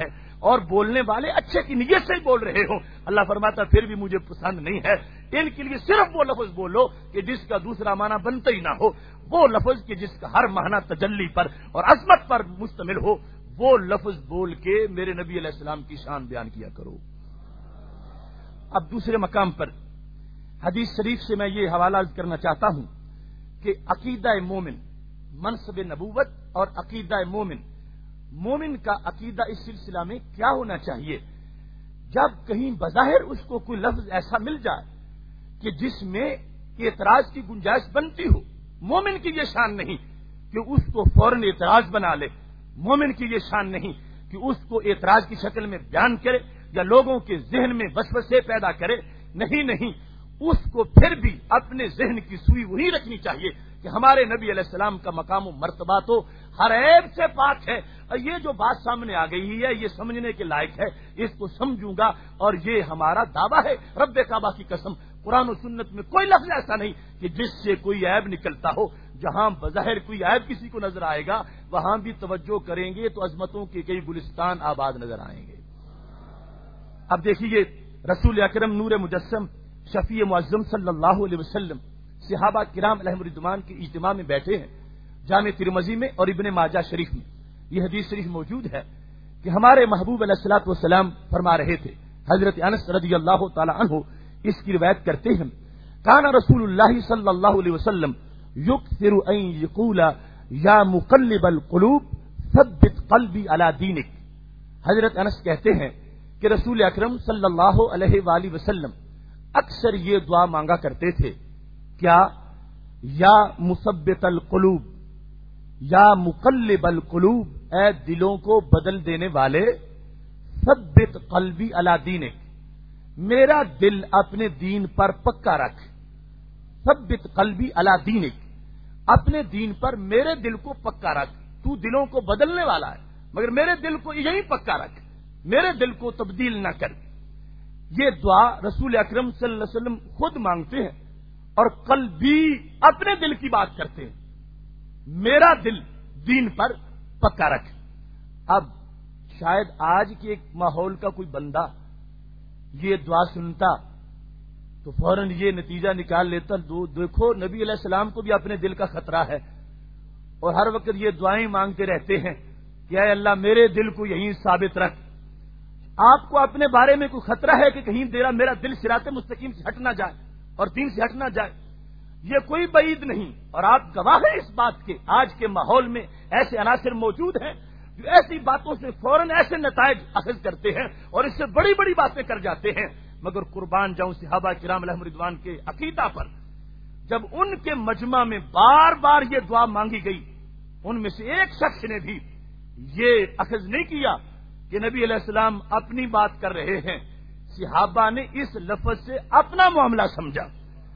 اور بولنے والے اچھے کی نیت سے ہی بول رہے ہوں، اللہ فرماتا پھر بھی مجھے پسند نہیں ہے۔ ان کے لیے صرف وہ لفظ بولو کہ جس کا دوسرا معنی بنتا ہی نہ ہو، وہ لفظ کہ جس کا ہر معنی تجلی پر اور عظمت پر مشتمل ہو، وہ لفظ بول کے میرے نبی علیہ السلام کی شان بیان کیا کرو۔ اب دوسرے مقام پر حدیث شریف سے میں یہ حوالہ کرنا چاہتا ہوں کہ عقیدہ مومن، منصب نبوت اور عقیدہ مومن کا عقیدہ اس سلسلہ میں کیا ہونا چاہیے؟ جب کہیں بظاہر اس کو کوئی لفظ ایسا مل جائے کہ جس میں اعتراض کی گنجائش بنتی ہو، مومن کی یہ شان نہیں کہ اس کو فوراً اعتراض بنا لے، مومن کی یہ شان نہیں کہ اس کو اعتراض کی شکل میں بیان کرے یا لوگوں کے ذہن میں وسوسے پیدا کرے، نہیں، اس کو پھر بھی اپنے ذہن کی سوئی وہی رکھنی چاہیے کہ ہمارے نبی علیہ السلام کا مقام و مرتبہ تو ہر عیب سے پاک ہے، اور یہ جو بات سامنے آ گئی ہے یہ سمجھنے کے لائق ہے، اس کو سمجھوں گا، اور یہ ہمارا دعویٰ ہے رب کعبہ کی قسم۔ قرآن و سنت میں کوئی لفظ ایسا نہیں کہ جس سے کوئی عیب نکلتا ہو، جہاں بظاہر کوئی عیب کسی کو نظر آئے گا وہاں بھی توجہ کریں گے تو عظمتوں کے کئی گلستان آباد نظر آئیں گے۔ اب دیکھیے رسول اکرم نور مجسم شفیع معظم صلی اللہ علیہ وسلم صحابہ کرام علیہم رضوان کے اجتماع میں بیٹھے ہیں، جامع ترمذی میں اور ابن ماجہ شریف میں یہ حدیث شریف موجود ہے کہ ہمارے محبوب علیہ الصلوۃ والسلام فرما رہے تھے، حضرت انس رضی اللہ تعالی عنہ اس کی روایت کرتے ہیں، کان رسول اللہ صلی اللہ علیہ وسلم یکثر ان یقول یا مقلب القلوب ثبت قلبی علی دینک۔ حضرت انس کہتے ہیں کہ رسول اکرم صلی اللہ علیہ وآلہ وسلم اکثر یہ دعا مانگا کرتے تھے، کیا؟ یا مثبت القلوب، یا مقلب القلوب، اے دلوں کو بدل دینے والے، ثبت قلبی علی دینک، میرا دل اپنے دین پر پکا رکھ، ثبت قلبی علی دینک، اپنے دین پر میرے دل کو پکا رکھ، تو دلوں کو بدلنے والا ہے مگر میرے دل کو یہی پکا رکھ، میرے دل کو تبدیل نہ کر۔ یہ دعا رسول اکرم صلی اللہ علیہ وسلم خود مانگتے ہیں اور قلبی اپنے دل کی بات کرتے ہیں، میرا دل دین پر پکا رکھ۔ اب شاید آج کے ایک ماحول کا کوئی بندہ یہ دعا سنتا تو فوراً یہ نتیجہ نکال لیتا، دیکھو نبی علیہ السلام کو بھی اپنے دل کا خطرہ ہے اور ہر وقت یہ دعائیں مانگتے رہتے ہیں کہ اے اللہ میرے دل کو یہیں ثابت رکھ۔ آپ کو اپنے بارے میں کوئی خطرہ ہے کہ کہیں میرا دل صراط مستقیم سے ہٹ نہ جائے اور دین سے ہٹ نہ جائے؟ یہ کوئی بعید نہیں، اور آپ گواہ ہیں اس بات کے، آج کے ماحول میں ایسے عناصر موجود ہیں جو ایسی باتوں سے فوراً ایسے نتائج اخذ کرتے ہیں اور اس سے بڑی بڑی باتیں کر جاتے ہیں، مگر قربان جاؤں صحابہ کرام علیہم رضوان کے عقیدہ پر، جب ان کے مجمع میں بار بار یہ دعا مانگی گئی، ان میں سے ایک شخص نے بھی یہ اخذ نہیں کیا کہ نبی علیہ السلام اپنی بات کر رہے ہیں، صحابہ نے اس لفظ سے اپنا معاملہ سمجھا۔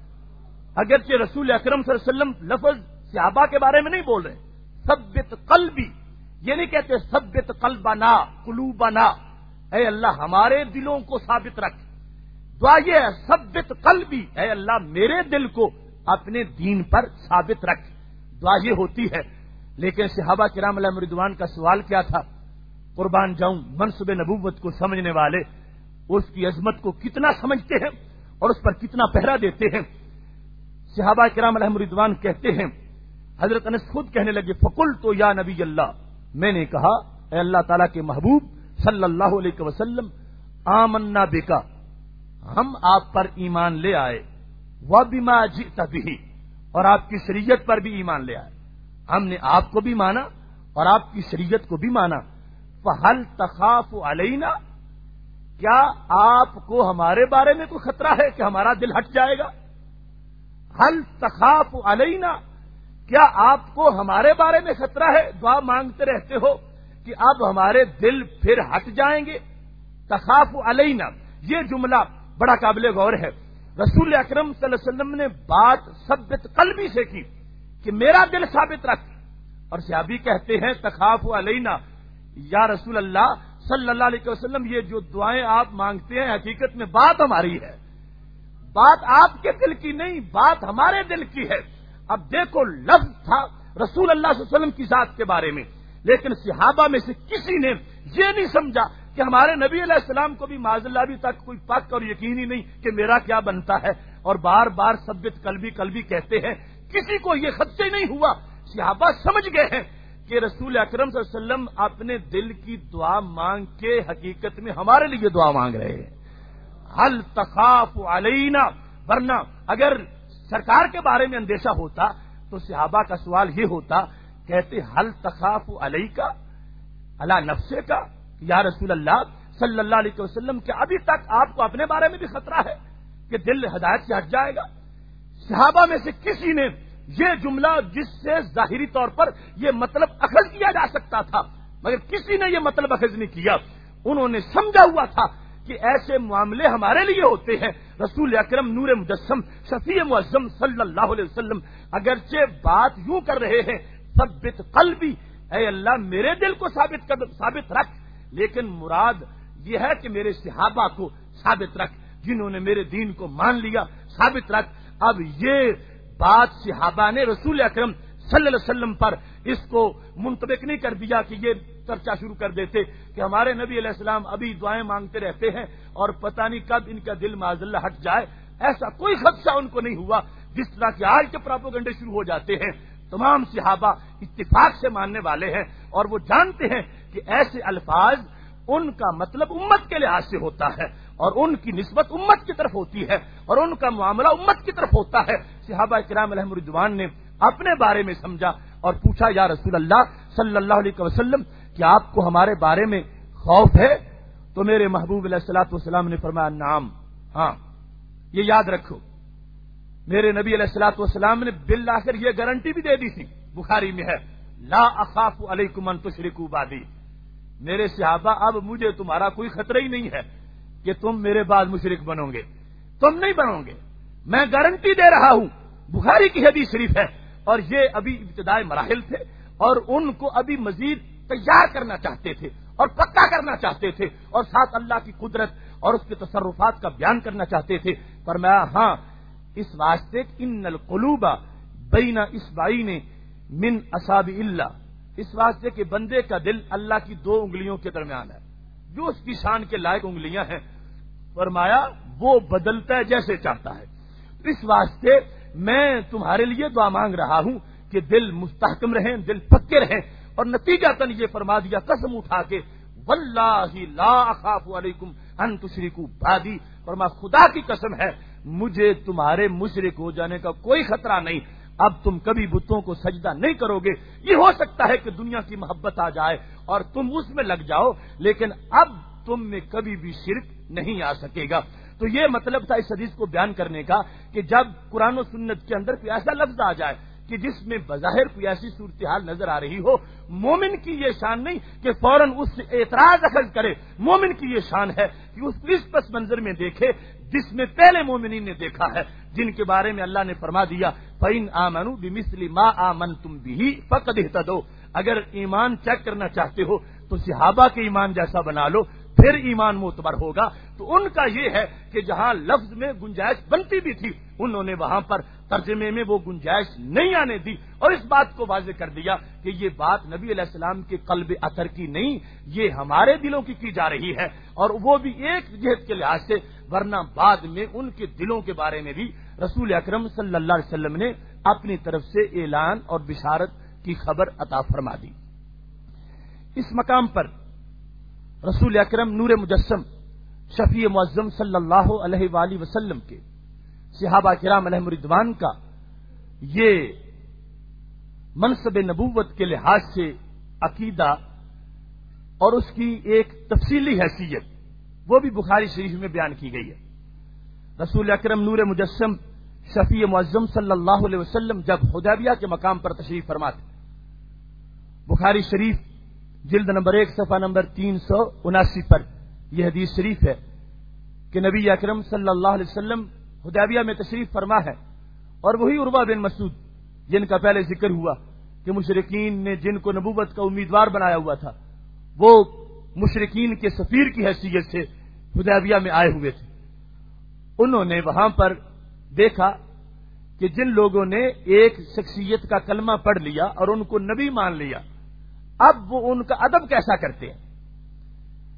اگرچہ رسول اکرم صلی اللہ علیہ وسلم لفظ صحابہ کے بارے میں نہیں بول رہے، ثبت قلبی، یہ نہیں کہتے ثبت قلبنا قلوبنا، اے اللہ ہمارے دلوں کو ثابت رکھ، دعا یہ ہے ثبت قلبی، اے اللہ میرے دل کو اپنے دین پر ثابت رکھ، دعا یہ ہوتی ہے۔ لیکن صحابہ کرام علیہم رضوان کا سوال کیا تھا؟ قربان جاؤں منصب نبوت کو سمجھنے والے اس کی عظمت کو کتنا سمجھتے ہیں اور اس پر کتنا پہرا دیتے ہیں۔ صحابہ کرام علیہم رضوان کہتے ہیں، حضرت انس خود کہنے لگے، فقلت یا نبی اللہ، میں نے کہا اے اللہ تعالیٰ کے محبوب صلی اللہ علیہ وسلم، آمنا بکا، ہم آپ پر ایمان لے آئے، وبما جئت بہ، اور آپ کی شریعت پر بھی ایمان لے آئے، ہم نے آپ کو بھی مانا اور آپ کی شریعت کو بھی مانا۔ فہل تخاف علینا، کیا آپ کو ہمارے بارے میں کوئی خطرہ ہے کہ ہمارا دل ہٹ جائے گا؟ ہل تخاف علینا، کیا آپ کو ہمارے بارے میں خطرہ ہے؟ دعا مانگتے رہتے ہو کہ اب ہمارے دل پھر ہٹ جائیں گے۔ تخاف علینا یہ جملہ بڑا قابل غور ہے۔ رسول اکرم صلی اللہ علیہ وسلم نے بات ثبت قلبی سے کی کہ میرا دل ثابت رکھ، اور صحابی کہتے ہیں تخاف علینا، یا رسول اللہ صلی اللہ علیہ وسلم یہ جو دعائیں آپ مانگتے ہیں حقیقت میں بات ہماری ہے، بات آپ کے دل کی نہیں، بات ہمارے دل کی ہے۔ اب دیکھو لفظ تھا رسول اللہ صلی اللہ علیہ وسلم کی ذات کے بارے میں، لیکن صحابہ میں سے کسی نے یہ نہیں سمجھا کہ ہمارے نبی علیہ السلام کو بھی معاذ اللہ ابھی تک کوئی پک اور یقین ہی نہیں کہ میرا کیا بنتا ہے، اور بار بار ثبت قلبی کہتے ہیں، کسی کو یہ خدشہ نہیں ہوا۔ صحابہ سمجھ گئے ہیں کہ رسول اکرم صلی اللہ علیہ وسلم اپنے دل کی دعا مانگ کے حقیقت میں ہمارے لیے دعا مانگ رہے ہیں۔ حل تخاف علینا، ورنہ اگر سرکار کے بارے میں اندیشہ ہوتا تو صحابہ کا سوال یہ ہوتا، کہتے حل تخاف علیکا علی نفسے کا، یا رسول اللہ صلی اللہ علیہ وسلم کہ ابھی تک آپ کو اپنے بارے میں بھی خطرہ ہے کہ دل ہدایت سے ہٹ جائے گا؟ صحابہ میں سے کسی نے یہ جملہ، جس سے ظاہری طور پر یہ مطلب اخذ کیا جا سکتا تھا، مگر کسی نے یہ مطلب اخذ نہیں کیا۔ انہوں نے سمجھا ہوا تھا کہ ایسے معاملے ہمارے لیے ہوتے ہیں۔ رسول اکرم نور مجسم شفیع معظم صلی اللہ علیہ وسلم اگرچہ بات یوں کر رہے ہیں، ثبت قلبی، اے اللہ میرے دل کو ثابت رکھ، لیکن مراد یہ ہے کہ میرے صحابہ کو ثابت رکھ، جنہوں نے میرے دین کو مان لیا، ثابت رکھ۔ اب یہ بات صحابہ نے رسول اکرم صلی اللہ علیہ وسلم پر اس کو منطبق نہیں کر دیا کہ یہ چرچا شروع کر دیتے کہ ہمارے نبی علیہ السلام ابھی دعائیں مانگتے رہتے ہیں اور پتہ نہیں کب ان کا دل معاذ اللہ ہٹ جائے۔ ایسا کوئی خدشہ ان کو نہیں ہوا، جس طرح کہ آج کے پروپیگنڈے شروع ہو جاتے ہیں۔ تمام صحابہ اتفاق سے ماننے والے ہیں اور وہ جانتے ہیں کہ ایسے الفاظ ان کا مطلب امت کے لحاظ سے ہوتا ہے اور ان کی نسبت امت کی طرف ہوتی ہے اور ان کا معاملہ امت کی طرف ہوتا ہے۔ صحابہ کرام علیہم رضوان نے اپنے بارے میں سمجھا اور پوچھا، یا رسول اللہ صلی اللہ علیہ وسلم کیا آپ کو ہمارے بارے میں خوف ہے؟ تو میرے محبوب علیہ الصلوۃ والسلام نے فرمایا، نعم، ہاں، یہ یاد رکھو۔ میرے نبی علیہ الصلوۃ والسلام نے بالآخر یہ گارنٹی بھی دے دی تھی، بخاری میں ہے، لا اخاف علیکم ان تشرکوا بعدی، میرے صحابہ اب مجھے تمہارا کوئی خطرہ ہی نہیں ہے کہ تم میرے بعد مشرک بنو گے، تم نہیں بنو گے، میں گارنٹی دے رہا ہوں۔ بخاری کی حدیث شریف ہے، اور یہ ابھی ابتدائی مراحل تھے اور ان کو ابھی مزید تیار کرنا چاہتے تھے اور پکا کرنا چاہتے تھے اور ساتھ اللہ کی قدرت اور اس کے تصرفات کا بیان کرنا چاہتے تھے۔ فرمایا، ہاں، اس واسطے ان القلوب بین اصبعین من اصابع اللہ، اس واسطے کہ بندے کا دل اللہ کی دو انگلیوں کے درمیان ہے، جو اس کی شان کے لائق انگلیاں ہیں۔ فرمایا وہ بدلتا ہے جیسے چاہتا ہے، اس واسطے میں تمہارے لیے دعا مانگ رہا ہوں کہ دل مستحکم رہیں، دل پکے رہیں۔ اور نتیجتاً یہ فرما دیا قسم اٹھا کے، واللہ لا اخاف علیکم ان تشرکوا بعدی، فرما خدا کی قسم ہے مجھے تمہارے مشرک ہو جانے کا کوئی خطرہ نہیں، اب تم کبھی بتوں کو سجدہ نہیں کرو گے۔ یہ ہو سکتا ہے کہ دنیا کی محبت آ جائے اور تم اس میں لگ جاؤ، لیکن اب تم میں کبھی بھی شرک نہیں آ سکے گا۔ تو یہ مطلب تھا اس حدیث کو بیان کرنے کا کہ جب قرآن و سنت کے اندر کوئی ایسا لفظ آ جائے کہ جس میں بظاہر کوئی ایسی صورتحال نظر آ رہی ہو، مومن کی یہ شان نہیں کہ فوراً اس سے اعتراض اخذ کرے، مومن کی یہ شان ہے کہ اس کو اس پس منظر میں دیکھے جس میں پہلے مومنین نے دیکھا ہے، جن کے بارے میں اللہ نے فرما دیا، فَإِنْ آمَنُوا بِمِثْلِ مَا آمَنْتُمْ بِهِ فَقَدِ اهْتَدَوْا، اگر ایمان چیک کرنا چاہتے ہو تو صحابہ کے ایمان جیسا بنا لو، پھر ایمان معتبر ہوگا۔ تو ان کا یہ ہے کہ جہاں لفظ میں گنجائش بنتی بھی تھی، انہوں نے وہاں پر ترجمے میں وہ گنجائش نہیں آنے دی اور اس بات کو واضح کر دیا کہ یہ بات نبی علیہ السلام کے قلب اثر کی نہیں، یہ ہمارے دلوں کی جا رہی ہے، اور وہ بھی ایک جہت کے لحاظ سے، ورنہ بعد میں ان کے دلوں کے بارے میں بھی رسول اکرم صلی اللہ علیہ وسلم نے اپنی طرف سے اعلان اور بشارت کی خبر عطا فرما دی۔ اس مقام پر رسول اکرم نور مجسم شفیع معظم صلی اللہ علیہ وآلہ وسلم کے صحابہ کرام علیہم رضوان کا یہ منصب نبوت کے لحاظ سے عقیدہ اور اس کی ایک تفصیلی حیثیت وہ بھی بخاری شریف میں بیان کی گئی ہے۔ رسول اکرم نور مجسم شفیع معظم صلی اللہ علیہ وسلم جب حدیبیہ کے مقام پر تشریف فرما تھے، بخاری شریف جلد نمبر 1 صفحہ نمبر 379 پر یہ حدیث شریف ہے کہ نبی اکرم صلی اللہ علیہ وسلم حدیبیہ میں تشریف فرما ہے، اور وہی عروہ بن مسعود جن کا پہلے ذکر ہوا کہ مشرکین نے جن کو نبوت کا امیدوار بنایا ہوا تھا، وہ مشرکین کے سفیر کی حیثیت سے حدیبیہ میں آئے ہوئے تھے۔ انہوں نے وہاں پر دیکھا کہ جن لوگوں نے ایک شخصیت کا کلمہ پڑھ لیا اور ان کو نبی مان لیا، اب وہ ان کا ادب کیسا کرتے ہیں۔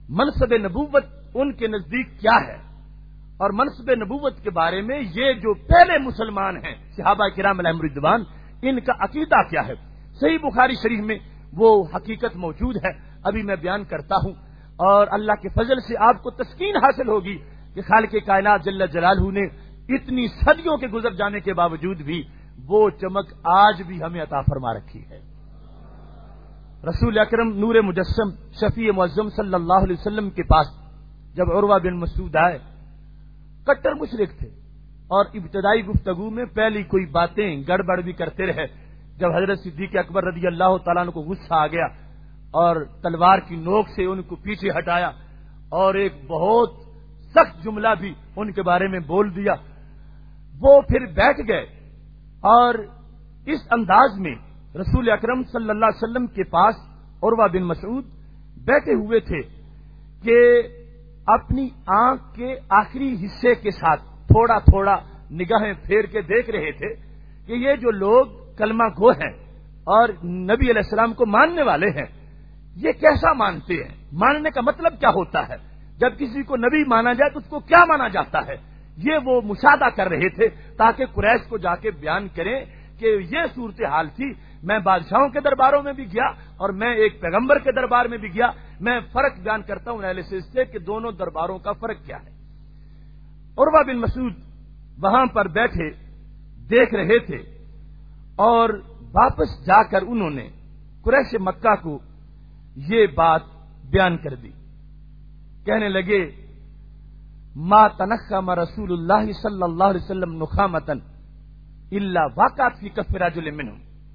منصب نبوت ان کے نزدیک کیا ہے اور منصب نبوت کے بارے میں یہ جو پہلے مسلمان ہیں صحابہ کرام علیہم رضوان، ان کا عقیدہ کیا ہے۔ صحیح بخاری شریف میں وہ حقیقت موجود ہے، ابھی میں بیان کرتا ہوں، اور اللہ کے فضل سے آپ کو تسکین حاصل ہوگی کہ خالق کائنات جل جلالہ نے اتنی صدیوں کے گزر جانے کے باوجود بھی وہ چمک آج بھی ہمیں عطا فرما رکھی ہے۔ رسول اکرم نور مجسم شفیع معظم صلی اللہ علیہ وسلم کے پاس جب عروہ بن مسعود آئے، کٹر مشرک تھے اور ابتدائی گفتگو میں پہلی کوئی باتیں گڑبڑ بھی کرتے رہے۔ جب حضرت صدیق اکبر رضی اللہ تعالیٰ عنہ کو غصہ آ گیا اور تلوار کی نوک سے ان کو پیچھے ہٹایا اور ایک بہت سخت جملہ بھی ان کے بارے میں بول دیا، وہ پھر بیٹھ گئے اور اس انداز میں رسول اکرم صلی اللہ علیہ وسلم کے پاس عروہ بن مسعود بیٹھے ہوئے تھے کہ اپنی آنکھ کے آخری حصے کے ساتھ تھوڑا تھوڑا نگاہیں پھیر کے دیکھ رہے تھے کہ یہ جو لوگ کلمہ گو ہیں اور نبی علیہ السلام کو ماننے والے ہیں، یہ کیسا مانتے ہیں، ماننے کا مطلب کیا ہوتا ہے، جب کسی کو نبی مانا جائے تو اس کو کیا مانا جاتا ہے۔ یہ وہ مشاہدہ کر رہے تھے تاکہ قریش کو جا کے بیان کریں کہ یہ صورتحال تھی، میں بادشاہوں کے درباروں میں بھی گیا اور میں ایک پیغمبر کے دربار میں بھی گیا، میں فرق بیان کرتا ہوں انالیسس سے کہ دونوں درباروں کا فرق کیا ہے۔ عروہ بن مسعود وہاں پر بیٹھے دیکھ رہے تھے اور واپس جا کر انہوں نے قریش مکہ کو یہ بات بیان کر دی، کہنے لگے ما تنخم رسول اللہ صلی اللہ علیہ وسلم نخامتا الا وقعت فی کف رجل منہم۔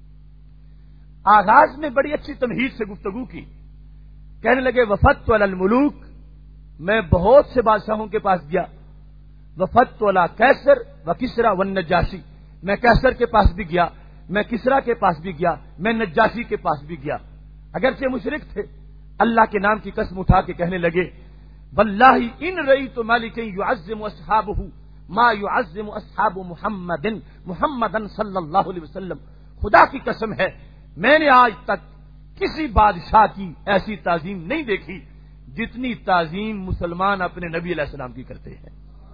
آغاز میں بڑی اچھی تمہید سے گفتگو کی، کہنے لگے وفدت علی الملوک، میں بہت سے بادشاہوں کے پاس گیا، وفدت علی کیسر و کسرا والنجاشی، میں کیسر کے پاس بھی گیا، میں کسرا کے پاس بھی گیا، میں نجاشی کے پاس بھی گیا، اگرچہ مشرک تھے۔ اللہ کے نام کی قسم اٹھا کے کہنے لگے واللہ ان رأیت مالکا یعظم اصحابہ ما یعظم اصحاب محمدا صلی اللہ علیہ وسلم، خدا کی قسم ہے میں نے آج تک کسی بادشاہ کی ایسی تعظیم نہیں دیکھی جتنی تعظیم مسلمان اپنے نبی علیہ السلام کی کرتے ہیں۔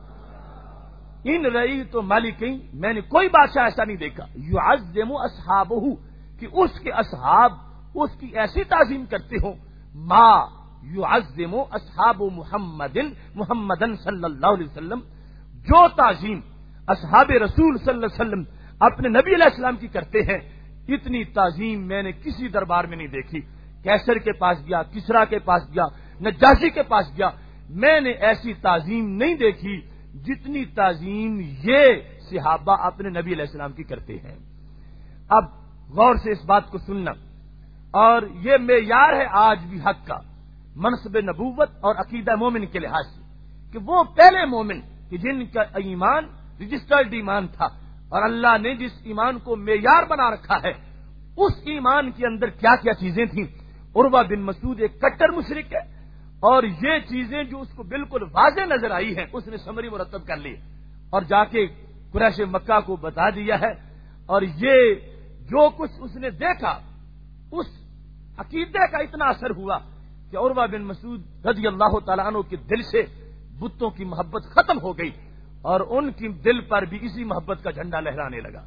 ان رئی تو مالکین، میں نے کوئی بادشاہ ایسا نہیں دیکھا یعظم اصحابہ کہ اس کے اصحاب اس کی ایسی تعظیم کرتے ہوں ما یعظم اصحاب محمدن صلی اللہ علیہ وسلم، جو تعظیم اصحاب رسول صلی اللہ علیہ وسلم اپنے نبی علیہ السلام کی کرتے ہیں، اتنی تعظیم میں نے کسی دربار میں نہیں دیکھی۔ کیسر کے پاس گیا، کسرا کے پاس گیا، نجاشی کے پاس گیا، میں نے ایسی تعظیم نہیں دیکھی جتنی تعظیم یہ صحابہ اپنے نبی علیہ السلام کی کرتے ہیں۔ اب غور سے اس بات کو سننا، اور یہ معیار ہے آج بھی حق کا منصب نبوت اور عقیدہ مومن کے لحاظ سے، کہ وہ پہلے مومن کہ جن کا ایمان رجسٹرڈ ایمان تھا اور اللہ نے جس ایمان کو معیار بنا رکھا ہے اس ایمان کے اندر کیا کیا چیزیں تھیں۔ عروہ بن مسعود ایک کٹر مشرک ہے اور یہ چیزیں جو اس کو بالکل واضح نظر آئی ہیں اس نے سمری مرتب کر لی اور جا کے قریش مکہ کو بتا دیا ہے، اور یہ جو کچھ اس نے دیکھا اس عقیدے کا اتنا اثر ہوا کہ عروہ بن مسعود رضی اللہ تعالیٰ عنہ کے دل سے بتوں کی محبت ختم ہو گئی اور ان کی دل پر بھی اسی محبت کا جھنڈا لہرانے لگا۔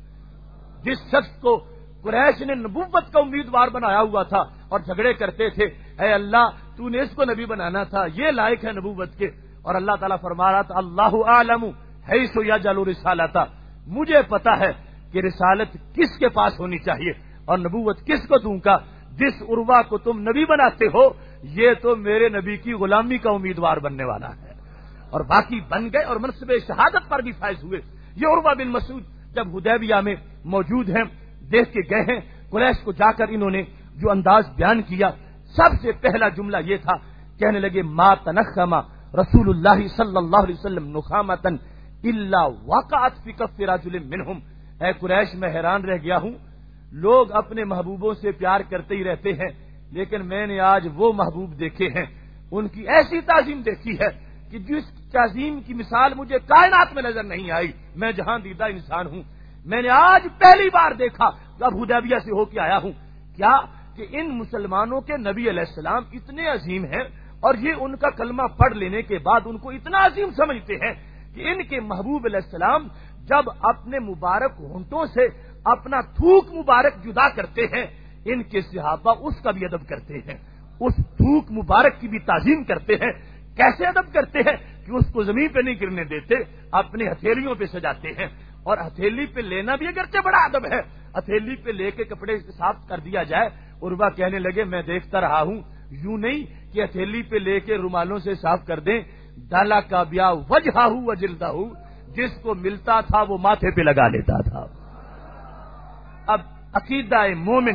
جس شخص کو قریش نے نبوت کا امیدوار بنایا ہوا تھا اور جھگڑے کرتے تھے، اے اللہ تو نے اس کو نبی بنانا تھا، یہ لائق ہے نبوت کے، اور اللہ تعالیٰ فرما رہا تھا اللہ عالم حیث یجعل رسالتہ، مجھے پتا ہے کہ رسالت کس کے پاس ہونی چاہیے اور نبوت کس کو دوں گا۔ جس عروہ کو تم نبی بناتے ہو یہ تو میرے نبی کی غلامی کا امیدوار بننے والا ہے، اور باقی بن گئے اور منصب شہادت پر بھی فائز ہوئے۔ یہ عروہ بن مسعود جب حدیبیہ میں موجود ہیں، دیکھ کے گئے ہیں قریش کو، جا کر انہوں نے جو انداز بیان کیا سب سے پہلا جملہ یہ تھا، کہنے لگے ما تنخم رسول اللہ صلی اللہ علیہ وسلم نخامتا الا وقعت فی کف رجل منہم۔ اے قریش میں حیران رہ گیا ہوں، لوگ اپنے محبوبوں سے پیار کرتے ہی رہتے ہیں لیکن میں نے آج وہ محبوب دیکھے ہیں، ان کی ایسی تعظیم دیکھی ہے کہ جس تعظیم کی مثال مجھے کائنات میں نظر نہیں آئی، میں جہاں دیدہ انسان ہوں، میں نے آج پہلی بار دیکھا جب حدیبیہ سے ہو کے آیا ہوں، کیا کہ ان مسلمانوں کے نبی علیہ السلام اتنے عظیم ہیں اور یہ ان کا کلمہ پڑھ لینے کے بعد ان کو اتنا عظیم سمجھتے ہیں کہ ان کے محبوب علیہ السلام جب اپنے مبارک ہونٹوں سے اپنا تھوک مبارک جدا کرتے ہیں، ان کے صحابہ اس کا بھی ادب کرتے ہیں، اس تھوک مبارک کی بھی تعظیم کرتے ہیں۔ کیسے ادب کرتے ہیں کہ اس کو زمین پہ نہیں گرنے دیتے، اپنی ہتھیلیوں پہ سجاتے ہیں، اور ہتھیلی پہ لینا بھی اگرچہ بڑا ادب ہے، ہتھیلی پہ لے کے کپڑے صاف کر دیا جائے۔ عروہ کہنے لگے میں دیکھتا رہا ہوں، یوں نہیں کہ ہتھیلی پہ لے کے رومالوں سے صاف کر دیں، ڈالا کا بیا وجہہ وجلدہ، جس کو ملتا تھا وہ ماتھے پہ لگا لیتا تھا۔ اب عقیدہ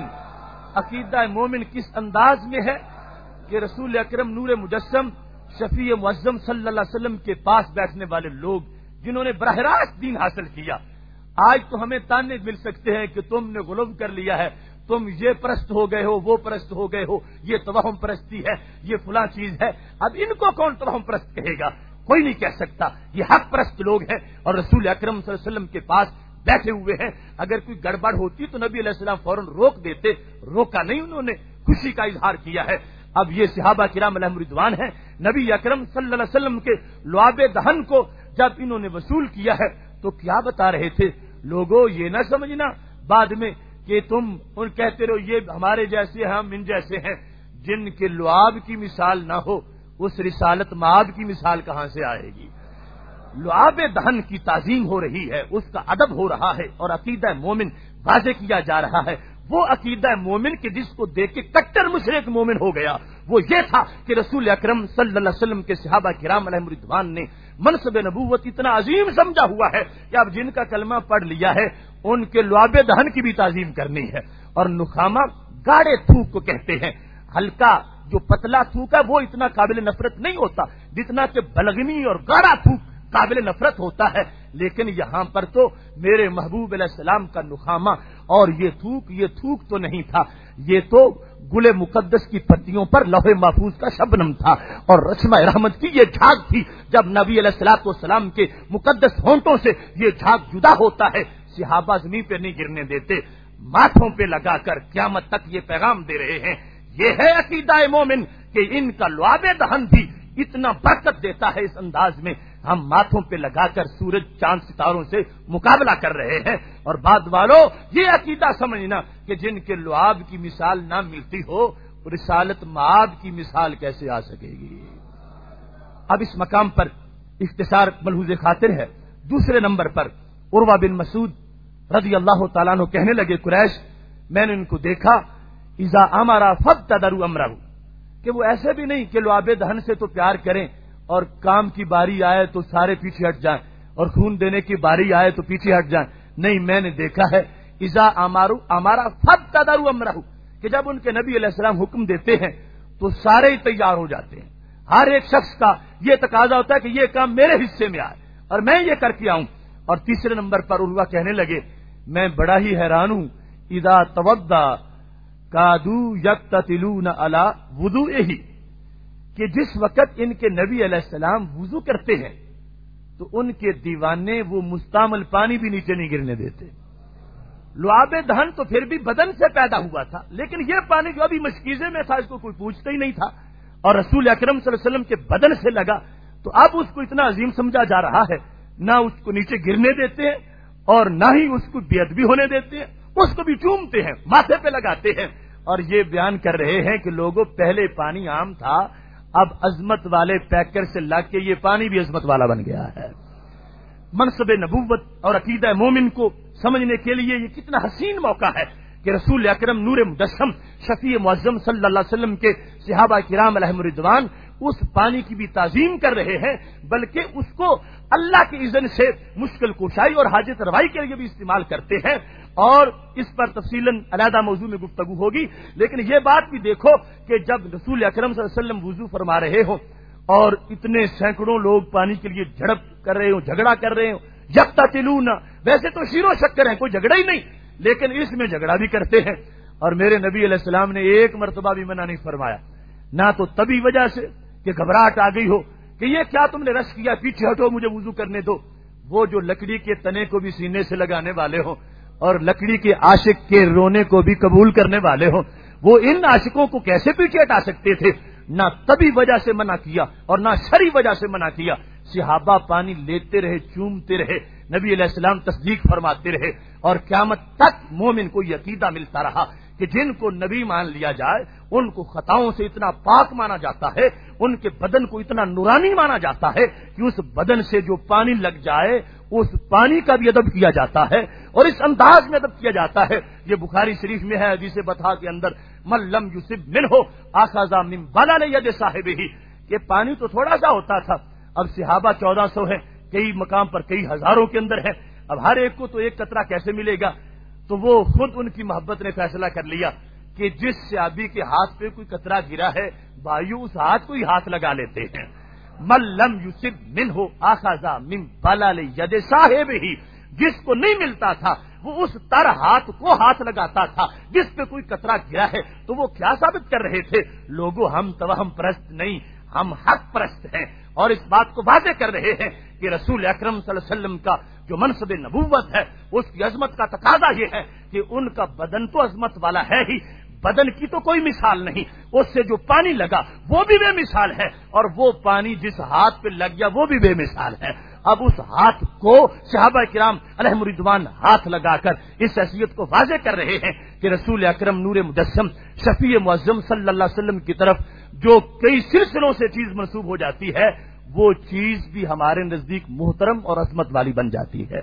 مومن کس انداز میں ہے کہ رسول اکرم نور مجسم شفیع معظم صلی اللہ علیہ وسلم کے پاس بیٹھنے والے لوگ جنہوں نے براہ راست دین حاصل کیا، آج تو ہمیں تانے مل سکتے ہیں کہ تم نے غلو کر لیا ہے، تم یہ پرست ہو گئے ہو، وہ پرست ہو گئے ہو، یہ توہم پرستی ہے، یہ فلاں چیز ہے۔ اب ان کو کون توہم پرست کہے گا؟ کوئی نہیں کہہ سکتا، یہ حق پرست لوگ ہیں اور رسول اکرم صلی اللہ علیہ وسلم کے پاس بیٹھے ہوئے ہیں۔ اگر کوئی گڑبڑ ہوتی تو نبی علیہ السلام فوراً روک دیتے، روکا نہیں، انہوں نے خوشی کا اظہار کیا ہے۔ اب یہ صحابہ کرام علیہم رضوان ہیں، نبی اکرم صلی اللہ علیہ وسلم کے لعاب دہن کو جب انہوں نے وصول کیا ہے تو کیا بتا رہے تھے؟ لوگوں یہ نہ سمجھنا بعد میں کہ تم ان کہتے رہو یہ ہمارے جیسے ہیں، ہم ان جیسے ہیں۔ جن کے لعاب کی مثال نہ ہو اس رسالت مآب کی مثال کہاں سے آئے گی؟ لعاب دہن کی تعظیم ہو رہی ہے، اس کا ادب ہو رہا ہے، اور عقیدہ مومن واضح کیا جا رہا ہے۔ وہ عقیدہ مومن کے جس کو دیکھ کے کٹر مشرک مومن ہو گیا وہ یہ تھا کہ رسول اکرم صلی اللہ علیہ وسلم کے صحابہ کرام علیہم رضوان نے منصب نبوت اتنا عظیم سمجھا ہوا ہے کہ اب جن کا کلمہ پڑھ لیا ہے ان کے لعاب دہن کی بھی تعظیم کرنی ہے۔ اور نخامہ گاڑے تھوک کو کہتے ہیں، ہلکا جو پتلا تھوک ہے وہ اتنا قابل نفرت نہیں ہوتا جتنا کہ بلغمی اور گاڑا تھوک قابل نفرت ہوتا ہے۔ لیکن یہاں پر تو میرے محبوب علیہ السلام کا نخامہ اور یہ تھوک تو نہیں تھا، یہ تو گل مقدس کی پتیوں پر لوح محفوظ کا شبنم تھا، اور رسمہ رحمت کی یہ جھاگ تھی۔ جب نبی علیہ الصلوۃ والسلام کے مقدس ہونٹوں سے یہ جھاگ جدا ہوتا ہے، صحابہ زمین پہ نہیں گرنے دیتے، ماتھوں پہ لگا کر قیامت تک یہ پیغام دے رہے ہیں۔ یہ ہے عقیدہ مومن کہ ان کا لعاب دہن بھی اتنا برکت دیتا ہے اس انداز میں، ہم ماتھوں پہ لگا کر سورج چاند ستاروں سے مقابلہ کر رہے ہیں۔ اور بعد والوں یہ عقیدہ سمجھنا کہ جن کے لعاب کی مثال نہ ملتی ہو رسالت مآب کی مثال کیسے آ سکے گی؟ اب اس مقام پر اختصار ملحوظ خاطر ہے۔ دوسرے نمبر پر عروہ بن مسعود رضی اللہ تعالیٰ عنہ کہنے لگے قریش میں نے ان کو دیکھا اذا امرا فابتدروا امرہ، کہ وہ ایسے بھی نہیں کہ لعاب دہن سے تو پیار کریں اور کام کی باری آئے تو سارے پیچھے ہٹ جائیں اور خون دینے کی باری آئے تو پیچھے ہٹ جائیں، نہیں، میں نے دیکھا ہے اذا امرا فابتدروا امرہ، کہ جب ان کے نبی علیہ السلام حکم دیتے ہیں تو سارے ہی تیار ہو جاتے ہیں۔ ہر ایک شخص کا یہ تقاضا ہوتا ہے کہ یہ کام میرے حصے میں آئے اور میں یہ کر کے آؤں۔ اور تیسرے نمبر پر عروہ کہنے لگے میں بڑا ہی حیران ہوں اذا توضا کادو یقتتلون علی وضوئہ، کہ جس وقت ان کے نبی علیہ السلام وضو کرتے ہیں تو ان کے دیوانے وہ مستعمل پانی بھی نیچے نہیں گرنے دیتے۔ لعاب دہن تو پھر بھی بدن سے پیدا ہوا تھا، لیکن یہ پانی جو ابھی مشکیزے میں تھا اس کو کوئی پوچھتا ہی نہیں تھا، اور رسول اکرم صلی اللہ علیہ وسلم کے بدن سے لگا تو اب اس کو اتنا عظیم سمجھا جا رہا ہے، نہ اس کو نیچے گرنے دیتے ہیں اور نہ ہی اس کو بے ادبی ہونے دیتے ہیں، اس کو بھی چومتے ہیں، ماتھے پہ لگاتے ہیں، اور یہ بیان کر رہے ہیں کہ لوگوں پہلے پانی عام تھا، اب عظمت والے پیکر سے لگ کے یہ پانی بھی عظمت والا بن گیا ہے۔ منصب نبوت اور عقیدہ مومن کو سمجھنے کے لیے یہ کتنا حسین موقع ہے کہ رسول اکرم نور مجسم شفیع معظم صلی اللہ علیہ وسلم کے صحابہ کرام علیہم رضوان اس پانی کی بھی تعظیم کر رہے ہیں، بلکہ اس کو اللہ کی اذن سے مشکل کشائی اور حاجت روائی کے لیے بھی استعمال کرتے ہیں، اور اس پر تفصیلاً علیحدہ موضوع میں گفتگو ہوگی۔ لیکن یہ بات بھی دیکھو کہ جب رسول اکرم صلی اللہ علیہ وسلم وضو فرما رہے ہو اور اتنے سینکڑوں لوگ پانی کے لیے جھڑپ کر رہے ہوں، جھگڑا کر رہے ہوں، یقتتلون، ویسے تو شیر و شکر ہیں، کوئی جھگڑا ہی نہیں، لیکن اس میں جھگڑا بھی کرتے ہیں، اور میرے نبی علیہ السلام نے ایک مرتبہ بھی منع نہیں فرمایا، نہ تو تبھی وجہ سے کہ گھبراہٹ آ گئی ہو کہ یہ کیا تم نے رش کیا، پیچھے ہٹو مجھے وضو کرنے دو، وہ جو لکڑی کے تنے کو بھی سینے سے لگانے والے ہوں اور لکڑی کے عاشق کے رونے کو بھی قبول کرنے والے ہوں، وہ ان عاشقوں کو کیسے پیچھے ہٹا سکتے تھے؟ نہ طبی وجہ سے منع کیا اور نہ شرعی وجہ سے منع کیا. صحابہ پانی لیتے رہے, چومتے رہے, نبی علیہ السلام تصدیق فرماتے رہے, اور قیامت تک مومن کو یہ عقیدہ ملتا رہا کہ جن کو نبی مان لیا جائے ان کو خطاؤں سے اتنا پاک مانا جاتا ہے, ان کے بدن کو اتنا نورانی مانا جاتا ہے کہ اس بدن سے جو پانی لگ جائے اس پانی کا بھی ادب کیا جاتا ہے اور اس انداز میں ادب کیا جاتا ہے. یہ بخاری شریف میں ہے حدیث بطحا کے اندر, من لم یصب منہ اخذ من بلل ید صاحبہ. یہ پانی تو تھوڑا سا ہوتا تھا, اب صحابہ 1400 ہیں, کئی مقام پر کئی ہزاروں کے اندر ہیں, اب ہر ایک کو تو ایک قطرہ کیسے ملے گا؟ تو وہ خود ان کی محبت نے فیصلہ کر لیا کہ جس صحابی کے ہاتھ پہ کوئی قطرہ گرا ہے بھائیو اس ہاتھ کو ہی ہاتھ لگا لیتے ہیں. من لم یصب منہ اخذ من بلل ید صاحبہ. جس کو نہیں ملتا تھا وہ اس تر ہاتھ کو ہاتھ لگاتا تھا جس پہ کوئی قطرہ گرا ہے. تو وہ کیا ثابت کر رہے تھے؟ لوگوں ہم توہم پرست نہیں, ہم حق پرست ہیں, اور اس بات کو واضح کر رہے ہیں کہ رسول اکرم صلی اللہ علیہ وسلم کا جو منصب نبوت ہے اس کی عظمت کا تقاضا یہ ہے کہ ان کا بدن تو عظمت والا ہے ہی, بدن کی تو کوئی مثال نہیں, اس سے جو پانی لگا وہ بھی بے مثال ہے, اور وہ پانی جس ہاتھ پہ لگ گیا وہ بھی بے مثال ہے. اب اس ہاتھ کو صحابہ کرام علیہم رضوان ہاتھ لگا کر اس حیثیت کو واضح کر رہے ہیں کہ رسول اکرم نور مجسم شفیع معظم صلی اللہ علیہ وسلم کی طرف جو کئی سلسلوں سے چیز منسوب ہو جاتی ہے وہ چیز بھی ہمارے نزدیک محترم اور عظمت والی بن جاتی ہے.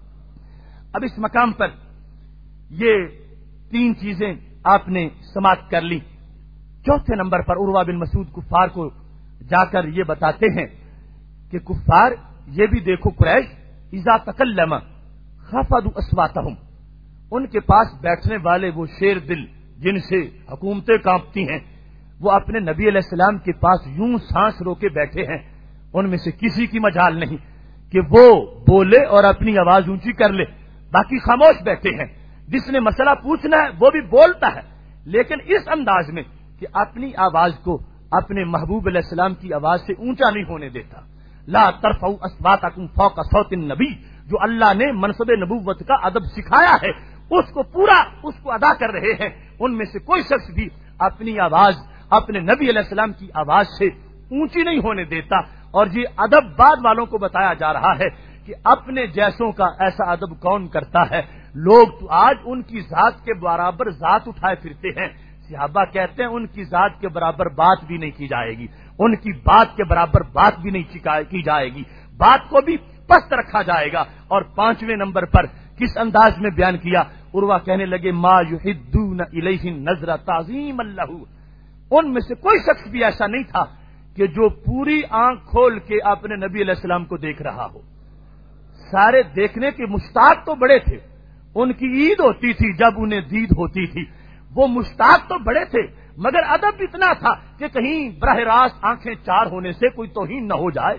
اب اس مقام پر یہ 3 چیزیں آپ نے سماعت کر لی. چوتھے نمبر پر عروہ بن مسعود کفار کو جا کر یہ بتاتے ہیں کہ کفار یہ بھی دیکھو, قریش اذا تکلم خفضوا اصواتهم, ان کے پاس بیٹھنے والے وہ شیر دل جن سے حکومتیں کانپتی ہیں وہ اپنے نبی علیہ السلام کے پاس یوں سانس روکے بیٹھے ہیں, ان میں سے کسی کی مجال نہیں کہ وہ بولے اور اپنی آواز اونچی کر لے, باقی خاموش بیٹھے ہیں. جس نے مسئلہ پوچھنا ہے وہ بھی بولتا ہے لیکن اس انداز میں کہ اپنی آواز کو اپنے محبوب علیہ السلام کی آواز سے اونچا نہیں ہونے دیتا. لا ترفعوا اصواتکم فوق صوت النبی, جو اللہ نے منصب نبوت کا ادب سکھایا ہے اس کو پورا اس کو ادا کر رہے ہیں. ان میں سے کوئی شخص بھی اپنی آواز اپنے نبی علیہ السلام کی آواز سے اونچی نہیں ہونے دیتا. اور یہ ادب بعد والوں کو بتایا جا رہا ہے کہ اپنے جیسوں کا ایسا ادب کون کرتا ہے. لوگ تو آج ان کی ذات کے برابر ذات اٹھائے پھرتے ہیں. صحابہ کہتے ہیں ان کی ذات کے برابر بات بھی نہیں کی جائے گی, ان کی بات کے برابر بات بھی نہیں کی جائے گی, بات کو بھی پست رکھا جائے گا. اور 5ویں نمبر پر کس انداز میں بیان کیا؟ عروہ کہنے لگے ما یحدون الیہ نظر تعظیم اللہ, ان میں سے کوئی شخص بھی ایسا نہیں تھا کہ جو پوری آنکھ کھول کے اپنے نبی علیہ السلام کو دیکھ رہا ہو. سارے دیکھنے کے مشتاق تو بڑے تھے, ان کی عید ہوتی تھی جب انہیں دید ہوتی تھی, وہ مشتاق تو بڑے تھے مگر ادب اتنا تھا کہ کہیں براہ راست آنکھیں 4 ہونے سے کوئی توہین نہ ہو جائے.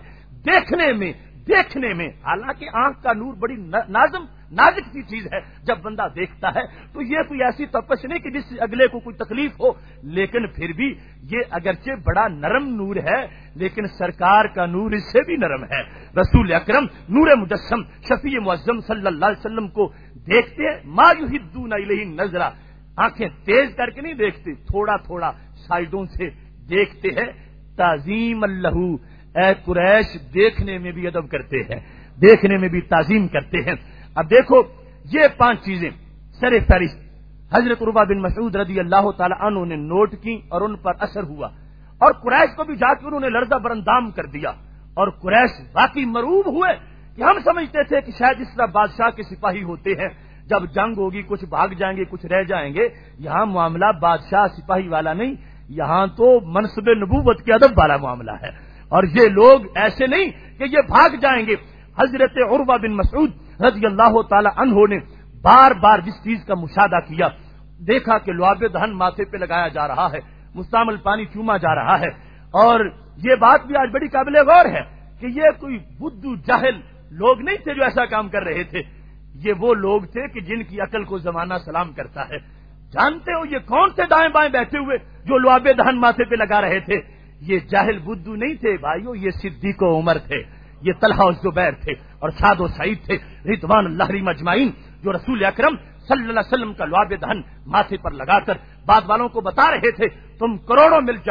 دیکھنے میں حالانکہ آنکھ کا نور بڑی نازک سی چیز ہے, جب بندہ دیکھتا ہے تو یہ کوئی ایسی تپش نہیں کہ جس سے اگلے کو کوئی تکلیف ہو, لیکن پھر بھی یہ اگرچہ بڑا نرم نور ہے لیکن سرکار کا نور اس سے بھی نرم ہے. رسول اکرم نور مجسم شفیع معظم صلی اللہ علیہ وسلم کو دیکھتے ہیں ما یحدون الیہ نظرا, آنکھیں تیز کر کے نہیں دیکھتے, تھوڑا تھوڑا سائڈوں سے دیکھتے ہیں. تعظیم اللہ, اے قریش دیکھنے میں بھی ادب کرتے ہیں, دیکھنے میں بھی تعظیم کرتے ہیں. اب دیکھو یہ 5 چیزیں سر فہرست حضرت عروہ بن مسعود رضی اللہ تعالی عنہ نے نوٹ کی اور ان پر اثر ہوا, اور قریش کو بھی جا کے انہوں نے لرزہ برندام کر دیا. اور قریش واقعی مرعوب ہوئے کہ ہم سمجھتے تھے کہ شاید اس طرح بادشاہ کے سپاہی ہوتے ہیں, جب جنگ ہوگی کچھ بھاگ جائیں گے کچھ رہ جائیں گے. یہاں معاملہ بادشاہ سپاہی والا نہیں, یہاں تو منصب نبوت کے ادب والا معاملہ ہے. اور یہ لوگ ایسے نہیں کہ یہ بھاگ جائیں گے. حضرت عروہ بن مسعود رضی اللہ تعالی عنہ نے بار بار جس چیز کا مشاہدہ کیا, دیکھا کہ لعاب دہن ماتھے پہ لگایا جا رہا ہے, مستعمل پانی چوما جا رہا ہے. اور یہ بات بھی آج بڑی قابل غور ہے کہ یہ کوئی بدھو جاہل لوگ نہیں تھے جو ایسا کام کر رہے تھے, یہ وہ لوگ تھے کہ جن کی عقل کو زمانہ سلام کرتا ہے. جانتے ہو یہ کون سے دائیں بائیں بیٹھے ہوئے جو لعاب دہن ماتھے پہ لگا رہے تھے؟ یہ جاہل بدھو نہیں تھے بھائیو, یہ صدیق و عمر تھے, یہ طلحہ و زبیر تھے, اور سعد و سعید تھے رضوان اللہ علیہم اجمعین, جو رسول اکرم صلی اللہ علیہ وسلم کا لعاب دہن ماتھے پر لگا کر بعد والوں کو بتا رہے تھے تم کروڑوں مل جاؤ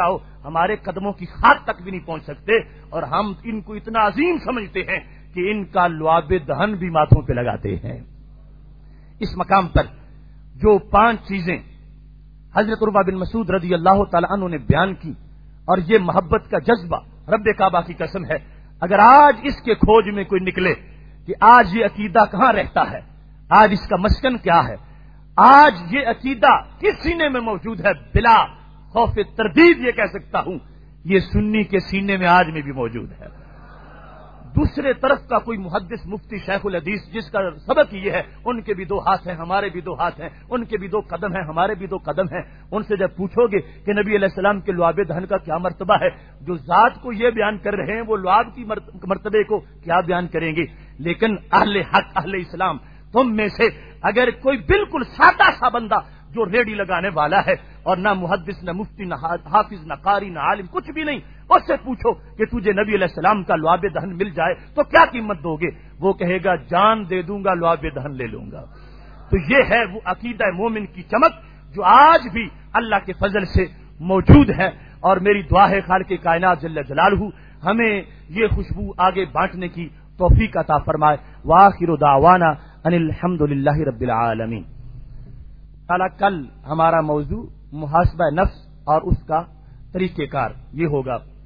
ہمارے قدموں کی خاک تک بھی نہیں پہنچ سکتے، اور ہم ان کو اتنا عظیم سمجھتے ہیں کہ ان کا لعاب دہن بھی ماتھوں پہ لگاتے ہیں۔ اس مقام پر جو 5 چیزیں حضرت عروہ بن مسعود رضی اللہ تعالی عنہ نے بیان کی، اور یہ محبت کا جذبہ رب کعبہ کی قسم ہے، اگر آج اس کے کھوج میں کوئی نکلے کہ آج یہ عقیدہ کہاں رہتا ہے، آج اس کا مسکن کیا ہے، آج یہ عقیدہ کس سینے میں موجود ہے، بلا خوف تردید یہ کہہ سکتا ہوں یہ سنی کے سینے میں آج میں بھی موجود ہے۔ دوسرے طرف کا کوئی محدث مفتی شیخ الحدیث جس کا سبق یہ ہے، ان کے بھی 2 ہاتھ ہیں، ہمارے بھی 2 ہاتھ ہیں، ان کے بھی 2 قدم ہیں، ہمارے بھی 2 قدم ہیں، ان سے جب پوچھو گے کہ نبی علیہ السلام کے لعاب دہن کا کیا مرتبہ ہے، جو ذات کو یہ بیان کر رہے ہیں وہ لعاب کی مرتبے کو کیا بیان کریں گے؟ لیکن اہل حق، اہل اسلام، تم میں سے اگر کوئی بالکل سادہ سا بندہ جو ریڑھی لگانے والا ہے اور نہ محدث نہ مفتی نہ حافظ نہ قاری نہ عالم کچھ بھی نہیں، اس سے پوچھو کہ تجھے نبی علیہ السلام کا لعاب دہن مل جائے تو کیا قیمت دو گے؟ وہ کہے گا جان دے دوں گا، لعاب دہن لے لوں گا۔ تو یہ ہے وہ عقیدہ مومن کی چمک جو آج بھی اللہ کے فضل سے موجود ہے، اور میری دعا ہے خالق کائنات جل جلالہ ہمیں یہ خوشبو آگے بانٹنے کی توفیق عطا فرمائے۔ وآخر دعوانا ان الحمدللہ رب العالمین۔ کل ہمارا موضوع محاسبہ نفس اور اس کا طریقہ کار یہ ہوگا۔